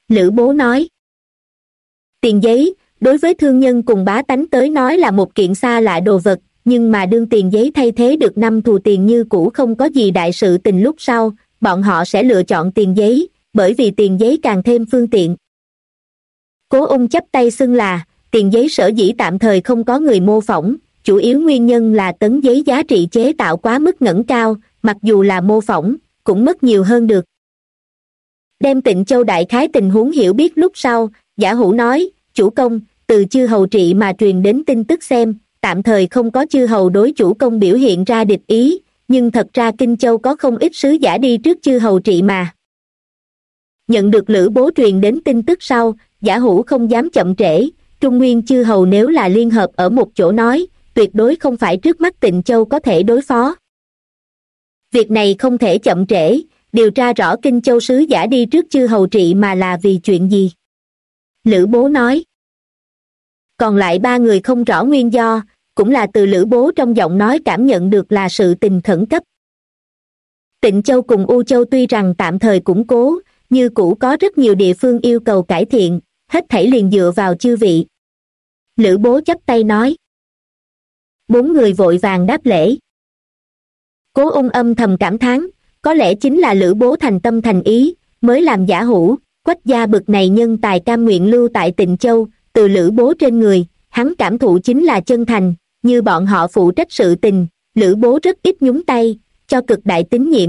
Lữ Bố nói. Tiền giấy, đối với thương nhân cùng bá tánh tới nói là một kiện xa lạ đồ vật, nhưng mà đương tiền giấy thay thế được năm thù tiền như cũ không có gì đại sự tình lúc sau, bọn họ sẽ lựa chọn tiền giấy, bởi vì tiền giấy càng thêm phương tiện. Cố Ung chắp tay xưng là, tiền giấy sở dĩ tạm thời không có người mô phỏng, chủ yếu nguyên nhân là tấn giấy giá trị chế tạo quá mức ngẩng cao, mặc dù là mô phỏng, cũng mất nhiều hơn được. Đem Tịnh Châu đại khái tình huống hiểu biết lúc sau, Giả Hữu nói, chủ công, từ chư hầu trị mà truyền đến tin tức xem, tạm thời không có chư hầu đối chủ công biểu hiện ra địch ý, nhưng thật ra Kinh Châu có không ít sứ giả đi trước chư hầu trị mà. Nhận được Lữ Bố truyền đến tin tức sau, Giả Hữu không dám chậm trễ, Trung Nguyên chư hầu nếu là liên hợp ở một chỗ nói, tuyệt đối không phải trước mắt Tịnh Châu có thể đối phó. Việc này không thể chậm trễ, điều tra rõ Kinh Châu sứ giả đi trước chư hầu trị mà là vì chuyện gì. Lữ Bố nói. Còn lại ba người không rõ nguyên do, cũng là từ Lữ Bố trong giọng nói cảm nhận được là sự tình khẩn cấp. Tịnh Châu cùng U Châu tuy rằng tạm thời củng cố, như cũ có rất nhiều địa phương yêu cầu cải thiện, hết thảy liền dựa vào chư vị. Lữ Bố chắp tay nói. Bốn người vội vàng đáp lễ. Cố Ung âm thầm cảm thán, có lẽ chính là Lữ Bố thành tâm thành ý, mới làm Giả Hữu, Quách gia bực này nhân tài cam nguyện lưu tại Tịnh Châu, từ Lữ Bố trên người, hắn cảm thụ chính là chân thành, như bọn họ phụ trách sự tình, Lữ Bố rất ít nhúng tay, cho cực đại tín nhiệm.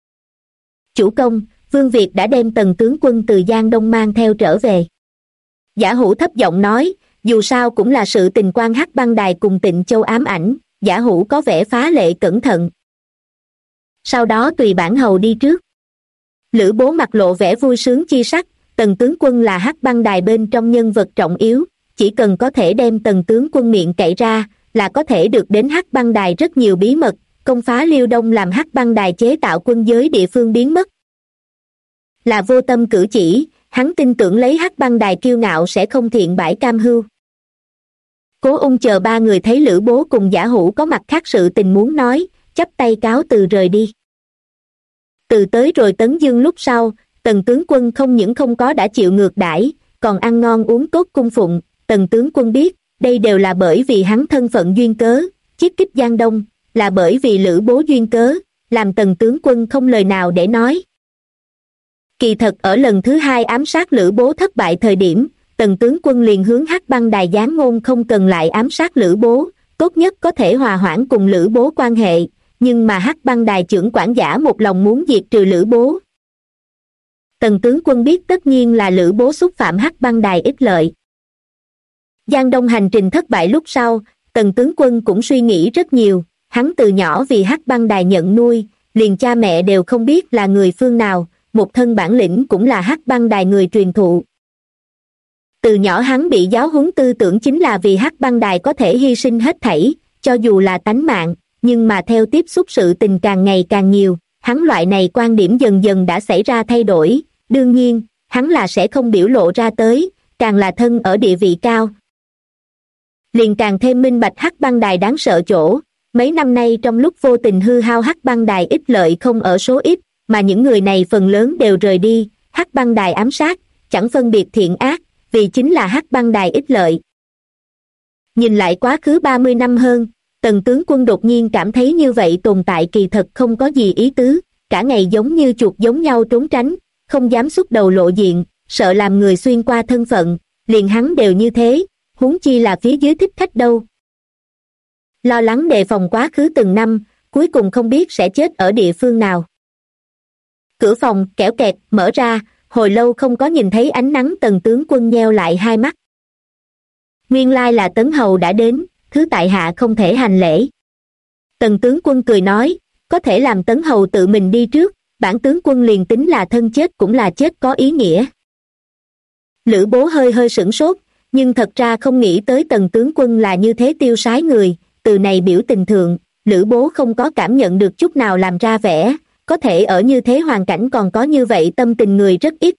Chủ công, Vương Việt đã đem Tần tướng quân từ Giang Đông mang theo trở về. Giả Hữu thấp giọng nói, dù sao cũng là sự tình quan Hắc Băng Đài cùng Tịnh Châu ám ảnh, Giả Hữu có vẻ phá lệ cẩn thận. Sau đó tùy bản hầu đi trước. Lữ Bố mặt lộ vẻ vui sướng chi sắc, Tần tướng quân là Hắc Băng Đài bên trong nhân vật trọng yếu, chỉ cần có thể đem Tần tướng quân miệng cậy ra, là có thể được đến Hắc Băng Đài rất nhiều bí mật, công phá Liêu Đông làm Hắc Băng Đài chế tạo quân giới địa phương biến mất. Là vô tâm cử chỉ, hắn tin tưởng lấy Hắc Băng Đài kiêu ngạo sẽ không thiện bãi cam hưu. Cố Ung chờ ba người thấy Lữ Bố cùng Giả Hữu có mặt khác sự tình muốn nói, chắp tay cáo từ rời đi. Từ tới rồi Tấn Dương lúc sau, Tần tướng quân không những không có đã chịu ngược đãi, còn ăn ngon uống tốt cung phụng. Tần tướng quân biết, đây đều là bởi vì hắn thân phận duyên cớ, chiết kích Giang Đông, là bởi vì Lữ Bố duyên cớ, làm Tần tướng quân không lời nào để nói. Kỳ thật ở lần thứ hai ám sát Lữ Bố thất bại thời điểm, Tần tướng quân liền hướng Hắc Băng Đài giáng ngôn không cần lại ám sát Lữ Bố, tốt nhất có thể hòa hoãn cùng Lữ Bố quan hệ, nhưng mà Hắc Băng Đài trưởng quản giả một lòng muốn diệt trừ Lữ Bố. Tần tướng quân biết tất nhiên là Lữ Bố xúc phạm Hắc Băng Đài ích lợi. Giang Đông hành trình thất bại lúc sau, Tần tướng quân cũng suy nghĩ rất nhiều, hắn từ nhỏ vì Hắc Băng Đài nhận nuôi, liền cha mẹ đều không biết là người phương nào, một thân bản lĩnh cũng là Hắc Băng Đài người truyền thụ. Từ nhỏ hắn bị giáo huấn tư tưởng chính là vì Hắc Băng Đài có thể hy sinh hết thảy, cho dù là tánh mạng, nhưng mà theo tiếp xúc sự tình càng ngày càng nhiều, hắn loại này quan điểm dần dần đã xảy ra thay đổi, đương nhiên, hắn là sẽ không biểu lộ ra tới, càng là thân ở địa vị cao. Liền càng thêm minh bạch Hắc Băng Đài đáng sợ chỗ, mấy năm nay trong lúc vô tình hư hao Hắc Băng Đài ích lợi không ở số ít, mà những người này phần lớn đều rời đi, Hắc Băng Đài ám sát, chẳng phân biệt thiện ác, vì chính là Hắc Băng Đài ích lợi. Nhìn lại quá khứ 30 năm hơn, Tần tướng quân đột nhiên cảm thấy như vậy tồn tại kỳ thật không có gì ý tứ, cả ngày giống như chuột giống nhau trốn tránh, không dám xuất đầu lộ diện, sợ làm người xuyên qua thân phận, liền hắn đều như thế, huống chi là phía dưới thích khách đâu. Lo lắng đề phòng quá khứ từng năm, cuối cùng không biết sẽ chết ở địa phương nào. Cửa phòng kẽo kẹt mở ra, hồi lâu không có nhìn thấy ánh nắng. Tần tướng quân nheo lại hai mắt. Nguyên lai là Tấn Hầu đã đến, thứ tại hạ không thể hành lễ. Tần tướng quân cười nói, có thể làm Tấn Hầu tự mình đi trước, bản tướng quân liền tính là thân chết cũng là chết có ý nghĩa. Lữ Bố hơi hơi sửng sốt, nhưng thật ra không nghĩ tới Tần tướng quân là như thế tiêu sái người, từ này biểu tình thượng, Lữ Bố không có cảm nhận được chút nào làm ra vẻ, có thể ở như thế hoàn cảnh còn có như vậy tâm tình người rất ít.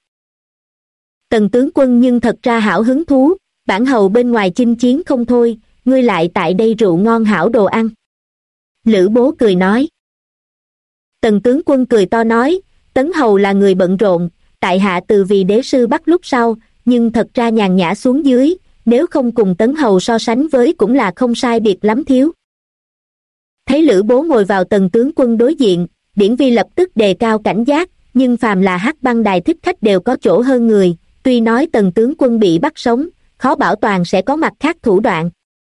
Tần tướng quân nhưng thật ra hảo hứng thú, bản hầu bên ngoài chinh chiến không thôi, ngươi lại tại đây rượu ngon hảo đồ ăn. Lữ Bố cười nói. Tần tướng quân cười to nói, Tấn hầu là người bận rộn, tại hạ từ vì đế sư bắt lúc sau, nhưng thật ra nhàn nhã xuống dưới, nếu không cùng Tấn hầu so sánh với cũng là không sai biệt lắm thiếu. Thấy Lữ Bố ngồi vào Tần tướng quân đối diện, Điển Vi lập tức đề cao cảnh giác, nhưng phàm là Hắc Băng Đài thích khách đều có chỗ hơn người, tuy nói Tần tướng quân bị bắt sống, khó bảo toàn sẽ có mặt khác thủ đoạn.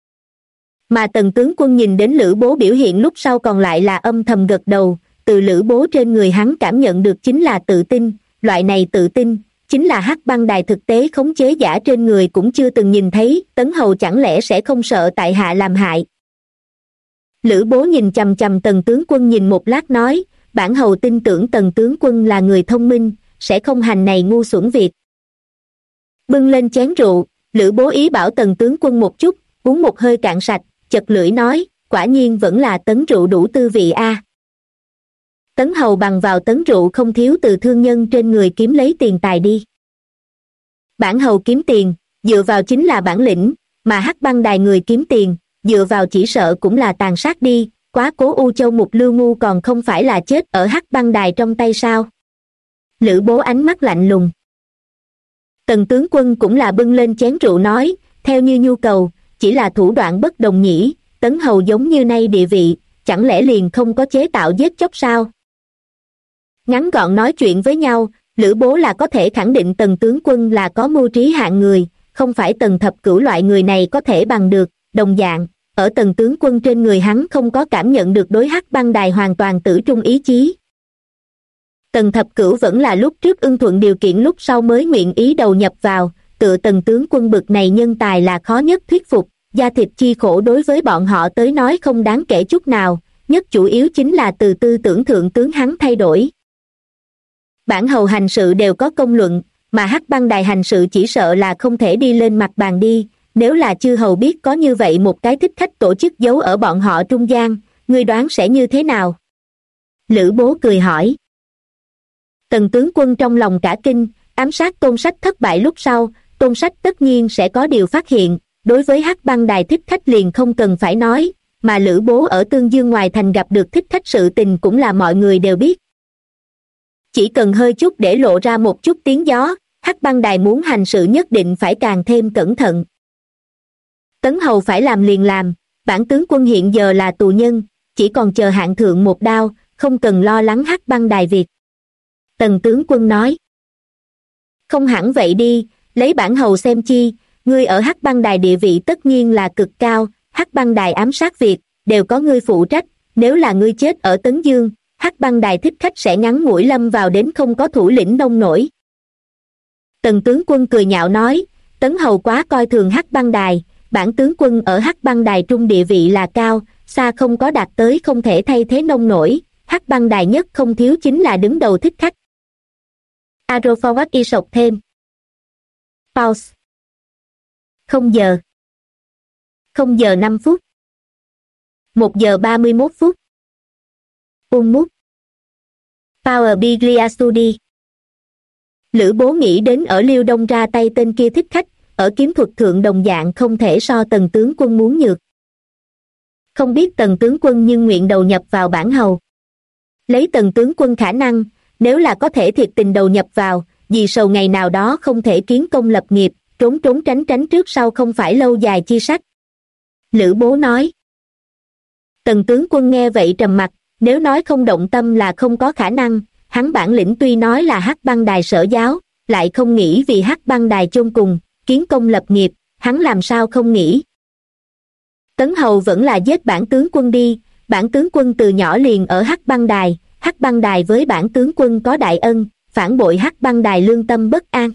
Mà Tần tướng quân nhìn đến Lữ Bố biểu hiện lúc sau còn lại là âm thầm gật đầu, từ Lữ Bố trên người hắn cảm nhận được chính là tự tin, loại này tự tin, chính là Hắc Băng Đài thực tế khống chế giả trên người cũng chưa từng nhìn thấy, Tấn hầu chẳng lẽ sẽ không sợ tại hạ làm hại. Lữ Bố nhìn chằm chằm Tần tướng quân nhìn một lát nói, bản hầu tin tưởng Tần tướng quân là người thông minh, sẽ không hành này ngu xuẩn việc. Bưng lên chén rượu, Lữ Bố ý bảo Tần tướng quân một chút, uống một hơi cạn sạch, chật lưỡi nói, quả nhiên vẫn là tấn rượu đủ tư vị a. Tấn hầu bằng vào tấn rượu không thiếu từ thương nhân trên người kiếm lấy tiền tài đi. Bản hầu kiếm tiền, dựa vào chính là bản lĩnh, mà Hắc Băng Đài người kiếm tiền, dựa vào chỉ sợ cũng là tàn sát đi, quá cố U Châu Mục Lưu Ngu còn không phải là chết ở Hắc Băng Đài trong tay sao. Lữ Bố ánh mắt lạnh lùng. Tần tướng quân cũng là bưng lên chén rượu nói, theo như nhu cầu, chỉ là thủ đoạn bất đồng nhỉ, Tấn hầu giống như nay địa vị, chẳng lẽ liền không có chế tạo giết chóc sao? Ngắn gọn nói chuyện với nhau, Lữ Bố là có thể khẳng định Tần tướng quân là có mưu trí hạng người, không phải Tần thập cửu loại người này có thể bằng được, đồng dạng, ở Tần tướng quân trên người hắn không có cảm nhận được đối Hắc Băng Đài hoàn toàn tử trung ý chí. Tần thập cửu vẫn là lúc trước ưng thuận điều kiện lúc sau mới nguyện ý đầu nhập vào, tựa Tần tướng quân bực này nhân tài là khó nhất thuyết phục, da thịt chi khổ đối với bọn họ tới nói không đáng kể chút nào, nhất chủ yếu chính là từ tư tưởng thượng tướng hắn thay đổi. Bản hầu hành sự đều có công luận, mà Hắc Băng Đài hành sự chỉ sợ là không thể đi lên mặt bàn đi, nếu là chư hầu biết có như vậy một cái thích khách tổ chức giấu ở bọn họ trung gian, ngươi đoán sẽ như thế nào? Lữ Bố cười hỏi. Tần tướng quân trong lòng cả kinh, ám sát Tôn Sách thất bại lúc sau, Tôn Sách tất nhiên sẽ có điều phát hiện, đối với Hắc Băng Đài thích khách liền không cần phải nói, mà Lữ Bố ở Tương Dương ngoài thành gặp được thích khách sự tình cũng là mọi người đều biết. Chỉ cần hơi chút để lộ ra một chút tiếng gió, Hắc Băng Đài muốn hành sự nhất định phải càng thêm cẩn thận. Tấn hầu phải làm liền làm, bản tướng quân hiện giờ là tù nhân, chỉ còn chờ hạn thượng một đao, không cần lo lắng Hắc Băng Đài việc. Tần tướng quân nói. Không hẳn vậy đi, lấy bản hầu xem chi, ngươi ở Hắc Băng Đài địa vị tất nhiên là cực cao, Hắc Băng Đài ám sát việc, đều có ngươi phụ trách, nếu là ngươi chết ở Tấn Dương, Hắc Băng Đài thích khách sẽ ngắn ngủi lâm vào đến không có thủ lĩnh nông nổi. Tần tướng quân cười nhạo nói, Tấn hầu quá coi thường Hắc Băng Đài, bản tướng quân ở Hắc Băng Đài trung địa vị là cao, xa không có đạt tới không thể thay thế nông nổi, Hắc Băng Đài nhất không thiếu chính là đứng đầu thích khách. Aeroforward y sộc thêm. Pause. 0 giờ. 0 giờ 5 phút. 1 giờ 31 phút. Mút. Power Biglia Studi. Lữ Bố nghĩ đến ở Liêu Đông ra tay tên kia thích khách, ở kiếm thuật thượng đồng dạng không thể so Tần tướng quân muốn nhược. Không biết Tần tướng quân nhưng nguyện đầu nhập vào bản hầu. Lấy Tần tướng quân khả năng, nếu là có thể thiệt tình đầu nhập vào, vì sầu ngày nào đó không thể kiến công lập nghiệp, trốn trốn tránh tránh trước sau không phải lâu dài chi sách. Lữ Bố nói. Tần tướng quân nghe vậy trầm mặt, nếu nói không động tâm là không có khả năng, hắn bản lĩnh tuy nói là Hắc Băng Đài sở giáo, lại không nghĩ vì Hắc Băng Đài chôn cùng, kiến công lập nghiệp, hắn làm sao không nghĩ. Tấn hầu vẫn là giết bản tướng quân đi, bản tướng quân từ nhỏ liền ở Hắc Băng Đài với bản tướng quân có đại ân, phản bội Hắc Băng Đài lương tâm bất an.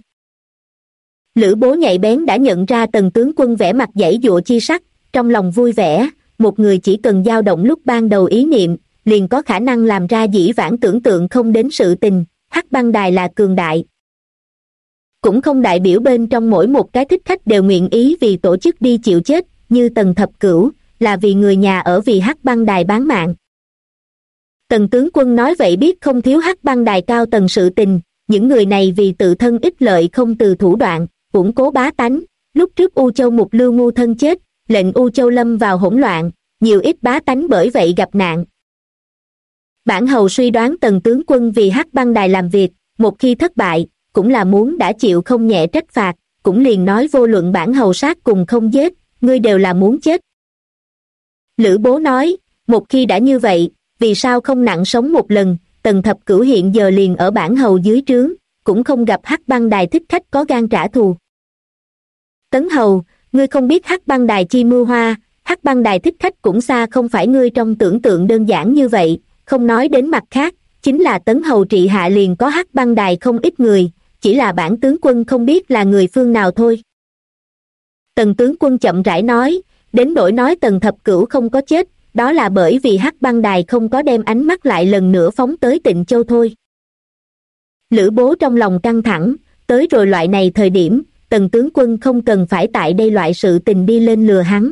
Lữ Bố nhạy bén đã nhận ra Tần tướng quân vẻ mặt giãy giụa chi sắc, trong lòng vui vẻ, một người chỉ cần dao động lúc ban đầu ý niệm, liền có khả năng làm ra dĩ vãng tưởng tượng không đến sự tình, Hắc Băng Đài là cường đại. Cũng không đại biểu bên trong mỗi một cái thích khách đều nguyện ý vì tổ chức đi chịu chết, như Tần thập cửu, là vì người nhà ở vì Hắc Băng Đài bán mạng. Tần tướng quân nói vậy biết không thiếu Hắc Băng Đài cao tầng sự tình, những người này vì tự thân ích lợi không từ thủ đoạn, củng cố bá tánh, lúc trước U Châu Mục Lưu Ngu thân chết, lệnh U Châu lâm vào hỗn loạn, nhiều ít bá tánh bởi vậy gặp nạn. Bản hầu suy đoán Tần tướng quân vì Hắc Băng Đài làm việc, một khi thất bại, cũng là muốn đã chịu không nhẹ trách phạt, cũng liền nói vô luận bản hầu sát cùng không giết, ngươi đều là muốn chết. Lữ Bố nói, một khi đã như vậy, vì sao không nặng sống một lần, Tần Thập Cửu hiện giờ liền ở bản hầu dưới trướng, cũng không gặp Hắc Băng Đài thích khách có gan trả thù. Tấn hầu, ngươi không biết Hắc Băng Đài chi mưu hoa, Hắc Băng Đài thích khách cũng xa không phải ngươi trong tưởng tượng đơn giản như vậy, không nói đến mặt khác, chính là Tấn hầu trị hạ liền có Hắc Băng Đài không ít người, chỉ là bản tướng quân không biết là người phương nào thôi. Tần tướng quân chậm rãi nói, đến nỗi nói Tần Thập Cửu không có chết, đó là bởi vì Hắc Băng Đài không có đem ánh mắt lại lần nữa phóng tới Tịnh Châu thôi. Lữ Bố trong lòng căng thẳng, tới rồi loại này thời điểm, Tần tướng quân không cần phải tại đây loại sự tình đi lên lừa hắn.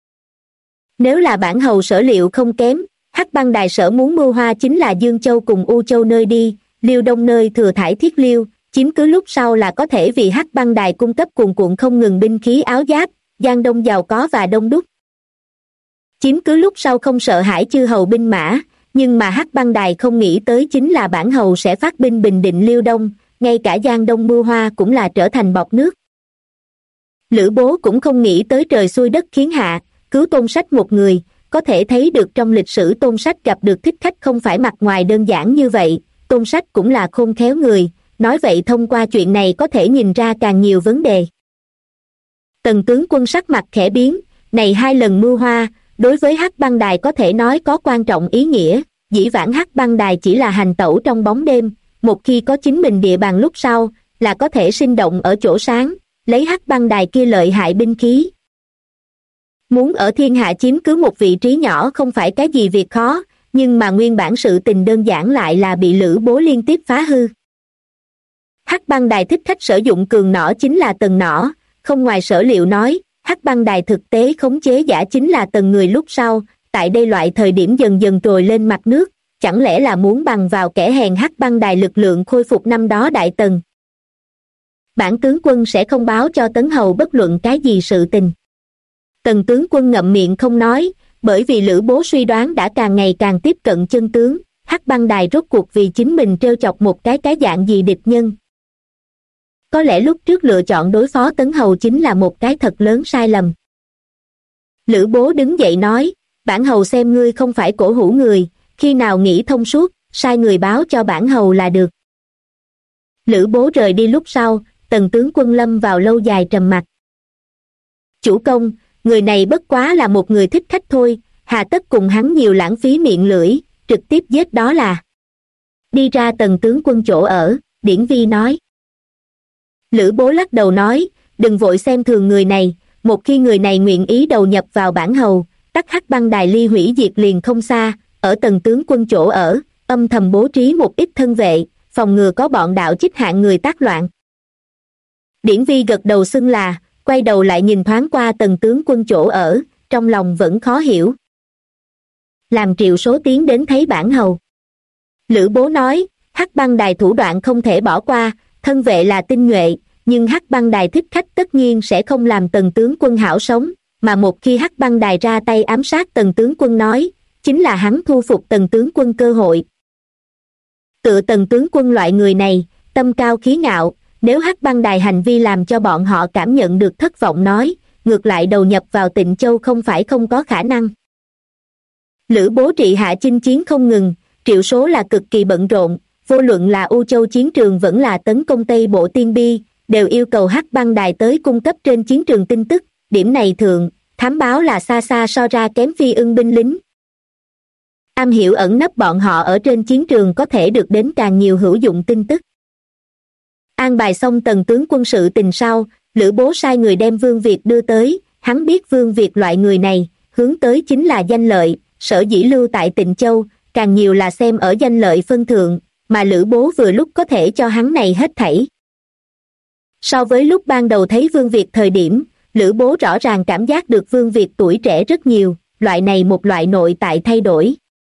Nếu là bản hầu sở liệu không kém, Hắc Băng Đài sở muốn mưu hoa chính là Dương Châu cùng U Châu nơi đi, Liêu Đông nơi thừa thải thiết liêu, chiếm cứ lúc sau là có thể vì Hắc Băng Đài cung cấp cuồn cuộn không ngừng binh khí áo giáp, Giang Đông giàu có và đông đúc. Chiếm cứ lúc sau không sợ hãi chư hầu binh mã, nhưng mà Hắc Băng Đài không nghĩ tới chính là bản hầu sẽ phát binh bình định Liêu Đông, ngay cả Giang Đông mưu hoa cũng là trở thành bọt nước. Lữ Bố cũng không nghĩ tới trời xuôi đất khiến hạ, cứu Tôn Sách một người, có thể thấy được trong lịch sử Tôn Sách gặp được thích khách không phải mặt ngoài đơn giản như vậy, Tôn Sách cũng là khôn khéo người, nói vậy thông qua chuyện này có thể nhìn ra càng nhiều vấn đề. Tần tướng quân sắc mặt khẽ biến, này 2 lần mưu hoa, đối với Hắc Băng Đài có thể nói có quan trọng ý nghĩa, dĩ vãng Hắc Băng Đài chỉ là hành tẩu trong bóng đêm, một khi có chính mình địa bàn lúc sau, là có thể sinh động ở chỗ sáng, lấy Hắc Băng Đài kia lợi hại binh khí. Muốn ở thiên hạ chiếm cứ một vị trí nhỏ không phải cái gì việc khó, nhưng mà nguyên bản sự tình đơn giản lại là bị Lữ Bố liên tiếp phá hư. Hắc Băng Đài thích khách sử dụng cường nỏ chính là Tần nỏ, không ngoài sở liệu nói, Hắc Băng Đài thực tế khống chế giả chính là Tần người lúc sau, tại đây loại thời điểm dần dần trồi lên mặt nước, chẳng lẽ là muốn bằng vào kẻ hèn Hắc Băng Đài lực lượng khôi phục năm đó Đại Tần. Bản tướng quân sẽ không báo cho Tấn hầu bất luận cái gì sự tình. Tần tướng quân ngậm miệng không nói, bởi vì Lữ Bố suy đoán đã càng ngày càng tiếp cận chân tướng, Hắc Băng Đài rốt cuộc vì chính mình trêu chọc một cái dạng gì địch nhân. Có lẽ lúc trước lựa chọn đối phó Tấn hầu chính là một cái thật lớn sai lầm. Lữ Bố đứng dậy nói, bản hầu xem ngươi không phải cổ hủ người, khi nào nghĩ thông suốt, sai người báo cho bản hầu là được. Lữ Bố rời đi lúc sau, Tần tướng quân lâm vào lâu dài trầm mặc. Chủ công, người này bất quá là một người thích khách thôi, hà tất cùng hắn nhiều lãng phí miệng lưỡi, trực tiếp giết đó là. Đi ra Tần tướng quân chỗ ở, Điển Vi nói. Lữ Bố lắc đầu nói, đừng vội xem thường người này, một khi người này nguyện ý đầu nhập vào bản hầu, tắc Hắc Băng Đài ly hủy diệt liền không xa, ở Tần tướng quân chỗ ở, âm thầm bố trí một ít thân vệ, phòng ngừa có bọn đạo chích hạng người tác loạn. Điển Vi gật đầu xưng là, quay đầu lại nhìn thoáng qua Tần tướng quân chỗ ở, trong lòng vẫn khó hiểu. Làm Triệu Số tiến đến thấy bản hầu. Lữ Bố nói, Hắc Băng Đài thủ đoạn không thể bỏ qua, thân vệ là tinh nhuệ, nhưng Hắc Băng Đài thích khách tất nhiên sẽ không làm Tần tướng quân hảo sống, mà một khi Hắc Băng Đài ra tay ám sát Tần tướng quân nói, chính là hắn thu phục Tần tướng quân cơ hội. Tựa Tần tướng quân loại người này, tâm cao khí ngạo, nếu Hắc Băng Đài hành vi làm cho bọn họ cảm nhận được thất vọng nói, ngược lại đầu nhập vào Tịnh Châu không phải không có khả năng. Lữ Bố trị hạ chinh chiến không ngừng, Triệu Số là cực kỳ bận rộn, vô luận là U Châu chiến trường vẫn là tấn công Tây Bộ Tiên Bi, đều yêu cầu Hắc Băng Đài tới cung cấp trên chiến trường tin tức, điểm này thượng, thám báo là xa xa so ra kém Phi Ưng binh lính. Am hiểu ẩn nấp bọn họ ở trên chiến trường có thể được đến càng nhiều hữu dụng tin tức. An bài xong Tần tướng quân sự tình sau, Lữ Bố sai người đem Vương Việt đưa tới, hắn biết Vương Việt loại người này, hướng tới chính là danh lợi, sở dĩ lưu tại Tịnh Châu, càng nhiều là xem ở danh lợi phân thượng, mà Lữ Bố vừa lúc có thể cho hắn này hết thảy. So với lúc ban đầu thấy Vương Việt thời điểm, Lữ Bố rõ ràng cảm giác được Vương Việt tuổi trẻ rất nhiều, loại này một loại nội tại thay đổi.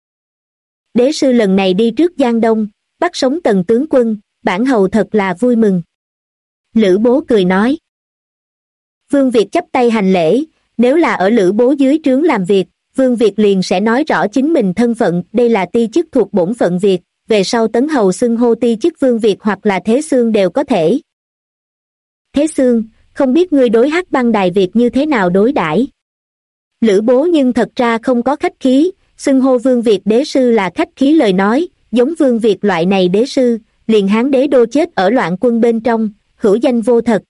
Đế sư lần này đi trước Giang Đông, bắt sống Tần tướng quân, bản hầu thật là vui mừng. Lữ Bố cười nói. Vương Việt chắp tay hành lễ, nếu là ở Lữ Bố dưới trướng làm việc, Vương Việt liền sẽ nói rõ chính mình thân phận, đây là ti chức thuộc bổn phận việc, về sau Tấn Hầu xưng hô ti chức Vương Việt hoặc là Thế Xương đều có thể. Thế Xương, không biết ngươi đối Hắc Băng Đài Việt như thế nào đối đãi? Lữ Bố nhưng thật ra không có khách khí, xưng hô Vương Việt đế sư là khách khí lời nói, giống Vương Việt loại này đế sư, liền Hán đế đô chết ở loạn quân bên trong, hữu danh vô thật.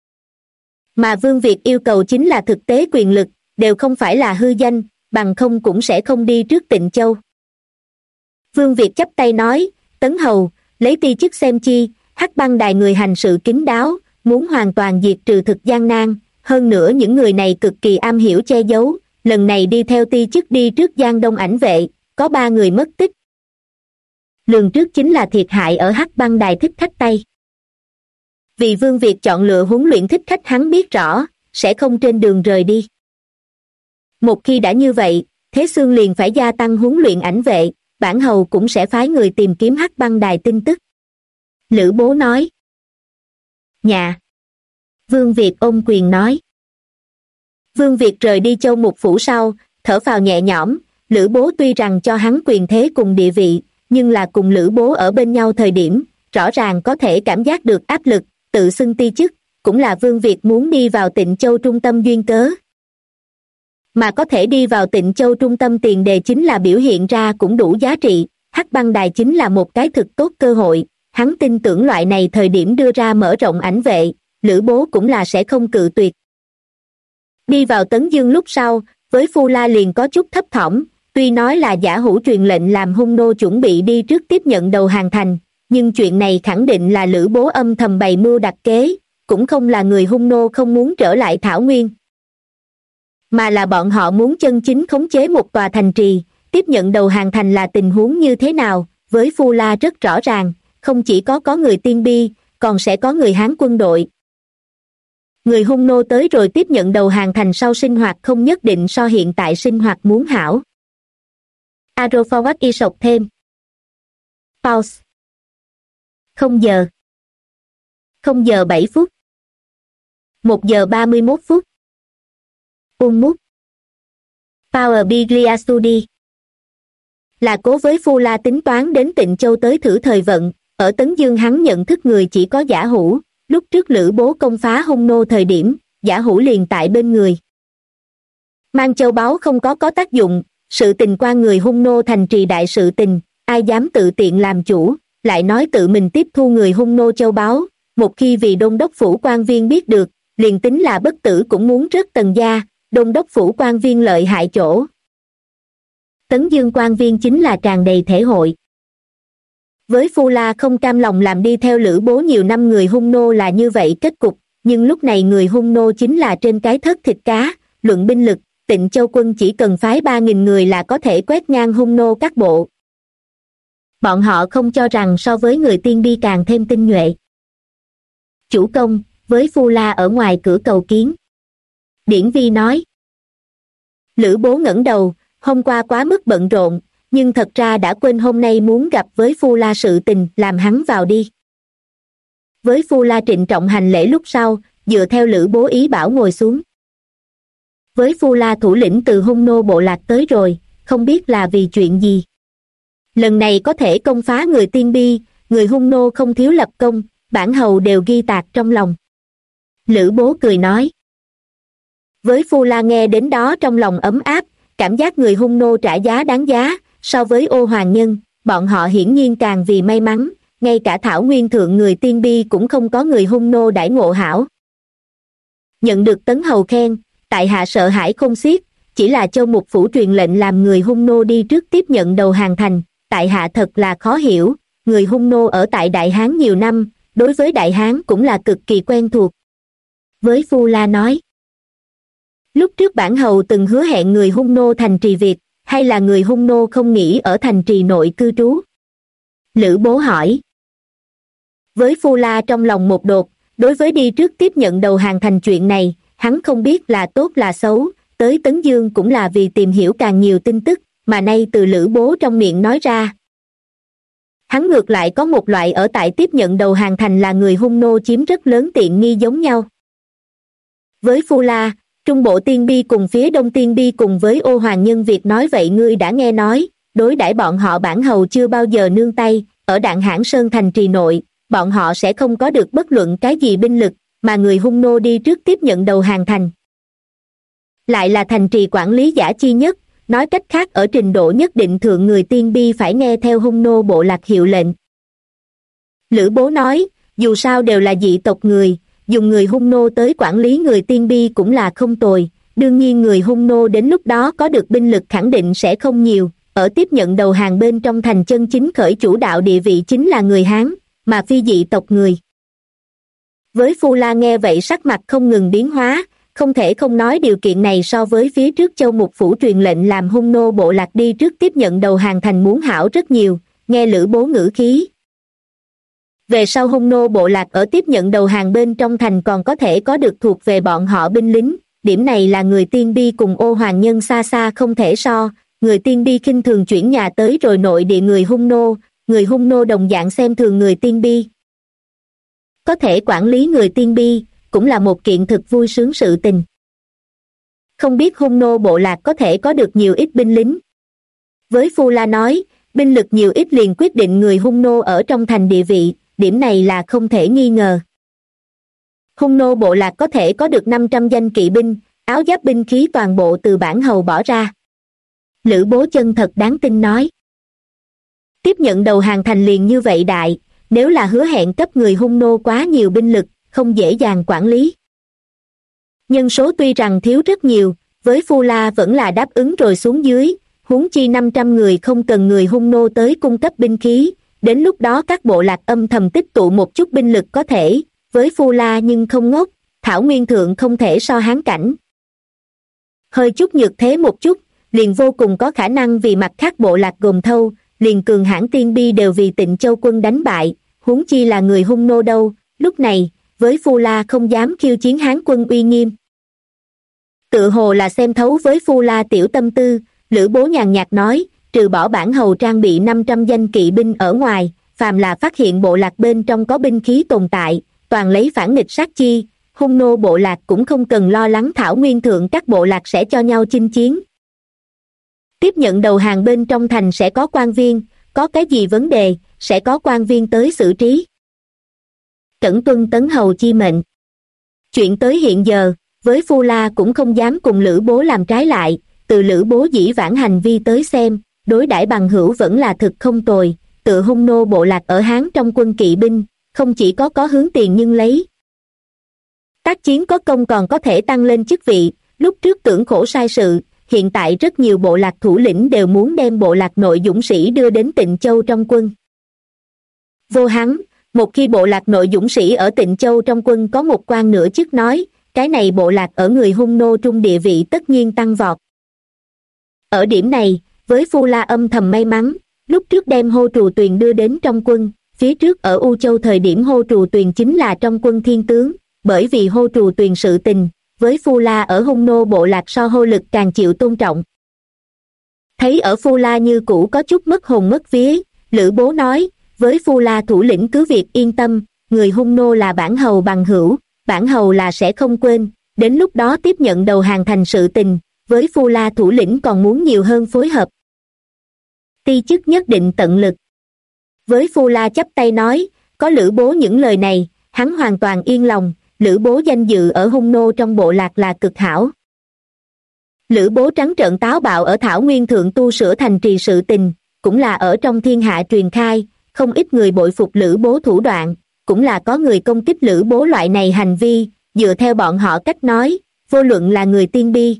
Mà Vương Việt yêu cầu chính là thực tế quyền lực, đều không phải là hư danh, bằng không cũng sẽ không đi trước Tịnh Châu. Vương Việt chắp tay nói, Tấn Hầu, lấy ti chức xem chi, Hắc Băng Đài người hành sự kín đáo, muốn hoàn toàn diệt trừ thực gian nan, hơn nữa những người này cực kỳ am hiểu che giấu, lần này đi theo ti chức đi trước Giang Đông ảnh vệ, có 3 người mất tích. Lường trước chính là thiệt hại ở Hắc Băng Đài thích khách tay. Vì Vương Việt chọn lựa huấn luyện thích khách hắn biết rõ, sẽ không trên đường rời đi. Một khi đã như vậy, Thế Xương liền phải gia tăng huấn luyện ảnh vệ, bản hầu cũng sẽ phái người tìm kiếm Hắc Băng Đài tin tức. Lữ Bố nói. Nhà. Vương Việt ôm quyền nói. Vương Việt rời đi Châu Mục Phủ sau, thở phào nhẹ nhõm, Lữ Bố tuy rằng cho hắn quyền thế cùng địa vị, nhưng là cùng Lữ Bố ở bên nhau thời điểm, rõ ràng có thể cảm giác được áp lực, tự xưng ti chức, cũng là Vương Việt muốn đi vào Tịnh Châu trung tâm duyên cớ. Mà có thể đi vào Tịnh Châu trung tâm tiền đề chính là biểu hiện ra cũng đủ giá trị, Hắc Băng Đài chính là một cái thực tốt cơ hội, hắn tin tưởng loại này thời điểm đưa ra mở rộng ảnh vệ, Lữ Bố cũng là sẽ không cự tuyệt. Đi vào Tấn Dương lúc sau, với Phu La liền có chút thấp thỏm, tuy nói là giả hữu truyền lệnh làm hung nô chuẩn bị đi trước tiếp nhận đầu hàng thành, nhưng chuyện này khẳng định là Lữ Bố âm thầm bày mưu đặt kế, cũng không là người hung nô không muốn trở lại Thảo Nguyên. Mà là bọn họ muốn chân chính khống chế một tòa thành trì, tiếp nhận đầu hàng thành là tình huống như thế nào, với Phu La rất rõ ràng, không chỉ có người Tiên Bi, còn sẽ có người Hán quân đội. Người hung nô tới rồi tiếp nhận đầu hàng thành sau sinh hoạt không nhất định so hiện tại sinh hoạt muốn hảo. Arrow forward y sọc thêm. Pause. 0 giờ. 0 giờ 7 phút. 1 giờ 31 phút. Mút. Power Biglia Studi. Là cố với Phu La tính toán đến Tịnh Châu tới thử thời vận, ở Tấn Dương hắn nhận thức người chỉ có Giả Hữu, lúc trước Lữ Bố công phá hung nô thời điểm, Giả Hữu liền tại bên người. Mang châu báu không có tác dụng, sự tình qua người hung nô thành trì đại sự tình, ai dám tự tiện làm chủ, lại nói tự mình tiếp thu người hung nô châu báu, một khi vì đôn đốc phủ quan viên biết được, liền tính là bất tử cũng muốn rớt tầng gia, đôn đốc phủ quan viên lợi hại chỗ. Tấn Dương quan viên chính là tràn đầy thể hội. Với Phu La không cam lòng làm đi theo Lữ Bố nhiều năm người hung nô là như vậy kết cục, nhưng lúc này người hung nô chính là trên cái thớt thịt cá, luận binh lực, Tịnh Châu quân chỉ cần phái 3.000 người là có thể quét ngang hung nô các bộ. Bọn họ không cho rằng so với người Tiên Bi càng thêm tinh nhuệ. Chủ công, với Phu La ở ngoài cửa cầu kiến. Điển Vi nói. Lữ Bố ngẩng đầu, hôm qua quá mức bận rộn, nhưng thật ra đã quên hôm nay muốn gặp với Phu La sự tình, làm hắn vào đi. Với Phu La trịnh trọng hành lễ lúc sau, dựa theo Lữ Bố ý bảo ngồi xuống. Với Phu La thủ lĩnh từ hung nô bộ lạc tới rồi, không biết là vì chuyện gì. Lần này có thể công phá người Tiên Bi, người hung nô không thiếu lập công, bản hầu đều ghi tạc trong lòng. Lữ Bố cười nói. Với Phu La nghe đến đó trong lòng ấm áp, cảm giác người hung nô trả giá đáng giá, so với Ô Hoàng Nhân, bọn họ hiển nhiên càng vì may mắn, ngay cả Thảo Nguyên thượng người Tiên Bi cũng không có người hung nô đãi ngộ hảo. Nhận được Tấn Hầu khen, tại hạ sợ hãi không xiết, chỉ là Châu Mục Phủ truyền lệnh làm người hung nô đi trước tiếp nhận đầu hàng thành, tại hạ thật là khó hiểu, người hung nô ở tại Đại Hán nhiều năm, đối với Đại Hán cũng là cực kỳ quen thuộc. Với Phu La nói. Lúc trước bản hầu từng hứa hẹn người hung nô thành trì Việt, hay là người hung nô không nghĩ ở thành trì nội cư trú? Lữ Bố hỏi. Với Phu La trong lòng một đột, đối với đi trước tiếp nhận đầu hàng thành chuyện này, hắn không biết là tốt là xấu, tới Tấn Dương cũng là vì tìm hiểu càng nhiều tin tức, mà nay từ Lữ Bố trong miệng nói ra. Hắn ngược lại có một loại ở tại tiếp nhận đầu hàng thành là người hung nô chiếm rất lớn tiện nghi giống nhau. Với Phu La, Trung Bộ Tiên Bi cùng phía Đông Tiên Bi cùng với Ô Hoàng Nhân Việt nói vậy ngươi đã nghe nói, đối đãi bọn họ bản hầu chưa bao giờ nương tay, ở Đạn Hãn Sơn thành trì nội, bọn họ sẽ không có được bất luận cái gì binh lực, mà người Hung nô đi trước tiếp nhận đầu hàng thành. Lại là thành trì quản lý giả chi nhất, nói cách khác ở trình độ nhất định thượng người Tiên Bi phải nghe theo Hung nô bộ lạc hiệu lệnh. Lữ Bố nói, dù sao đều là dị tộc người, dùng người Hung nô tới quản lý người Tiên Bi cũng là không tồi, đương nhiên người Hung nô đến lúc đó có được binh lực khẳng định sẽ không nhiều, ở tiếp nhận đầu hàng bên trong thành chân chính khởi chủ đạo địa vị chính là người Hán, mà phi dị tộc người. Với Phu La nghe vậy sắc mặt không ngừng biến hóa, không thể không nói điều kiện này so với phía trước Châu Mục Phủ truyền lệnh làm Hung nô bộ lạc đi trước tiếp nhận đầu hàng thành muốn hảo rất nhiều, nghe Lữ Bố ngữ khí. Về sau Hung nô bộ lạc ở tiếp nhận đầu hàng bên trong thành còn có thể có được thuộc về bọn họ binh lính, điểm này là người Tiên Bi cùng Ô Hoàng Nhân xa xa không thể so, người Tiên Bi khinh thường chuyển nhà tới rồi nội địa người Hung nô đồng dạng xem thường người Tiên Bi. Có thể quản lý người Tiên Bi, cũng là một kiện thực vui sướng sự tình. Không biết Hung nô bộ lạc có thể có được nhiều ít binh lính. Với Phu La nói, binh lực nhiều ít liền quyết định người Hung nô ở trong thành địa vị, điểm này là không thể nghi ngờ. Hung nô bộ lạc có thể có được 500 danh kỵ binh, áo giáp binh khí toàn bộ từ bản hầu bỏ ra. Lữ Bố chân thật đáng tin nói. Tiếp nhận đầu hàng thành liền như vậy đại, nếu là hứa hẹn cấp người Hung nô quá nhiều binh lực, không dễ dàng quản lý. Nhân số tuy rằng thiếu rất nhiều, với Phu La vẫn là đáp ứng rồi xuống dưới, huống chi 500 người không cần người Hung nô tới cung cấp binh khí, đến lúc đó các bộ lạc âm thầm tích tụ một chút binh lực có thể, với Phu La nhưng không ngốc, Thảo Nguyên Thượng không thể so Hán cảnh. Hơi chút nhược thế một chút, liền vô cùng có khả năng vì mặt khác bộ lạc gồm thâu, liền cường hãn Tiên Bi đều vì Tịnh Châu quân đánh bại, huống chi là người Hung nô đâu, lúc này, với Phu La không dám khiêu chiến Hán quân uy nghiêm. Tự hồ là xem thấu với Phu La tiểu tâm tư, Lữ Bố nhàn nhạt nói, trừ bỏ bản hầu trang bị 500 danh kỵ binh ở ngoài, phàm là phát hiện bộ lạc bên trong có binh khí tồn tại, toàn lấy phản nghịch sát chi, Hung nô bộ lạc cũng không cần lo lắng Thảo Nguyên Thượng các bộ lạc sẽ cho nhau chinh chiến. Tiếp nhận đầu hàng bên trong thành sẽ có quan viên, có cái gì vấn đề, sẽ có quan viên tới xử trí. Cẩn tuân tấn hầu chi mệnh. Chuyện tới hiện giờ, với Phu La cũng không dám cùng Lữ Bố làm trái lại, từ Lữ Bố dĩ vãng hành vi tới xem, đối đãi bằng hữu vẫn là thực không tồi, tự Hung nô bộ lạc ở Hán trong quân kỵ binh, không chỉ có hướng tiền nhưng lấy. Tác chiến có công còn có thể tăng lên chức vị, lúc trước tưởng khổ sai sự, hiện tại rất nhiều bộ lạc thủ lĩnh đều muốn đem bộ lạc nội dũng sĩ đưa đến Tịnh Châu trong quân. Vô hắn, một khi bộ lạc nội dũng sĩ ở Tịnh Châu trong quân có một quan nửa chức nói, cái này bộ lạc ở người Hung nô trung địa vị tất nhiên tăng vọt. Ở điểm này, với Phu La âm thầm may mắn, lúc trước đem Hô Trù Tuyền đưa đến trong quân, phía trước ở U Châu thời điểm Hô Trù Tuyền chính là trong quân thiên tướng, bởi vì Hô Trù Tuyền sự tình, với Phu La ở Hung nô bộ lạc so Hô Lực càng chịu tôn trọng. Thấy ở Phu La như cũ có chút mất hồn mất vía, Lữ Bố nói, với Phu La thủ lĩnh cứ việc yên tâm, người Hung nô là bản hầu bằng hữu, bản hầu là sẽ không quên, đến lúc đó tiếp nhận đầu hàng thành sự tình, với Phu La thủ lĩnh còn muốn nhiều hơn phối hợp. Ti chức nhất định tận lực. Với Phu La chắp tay nói, có Lữ Bố những lời này, hắn hoàn toàn yên lòng, Lữ Bố danh dự ở Hung nô trong bộ lạc là cực hảo. Lữ Bố trắng trợn táo bạo ở Thảo Nguyên Thượng tu sửa thành trì sự tình, cũng là ở trong thiên hạ truyền khai, không ít người bội phục Lữ Bố thủ đoạn, cũng là có người công kích Lữ Bố loại này hành vi, dựa theo bọn họ cách nói, vô luận là người Tiên Bi.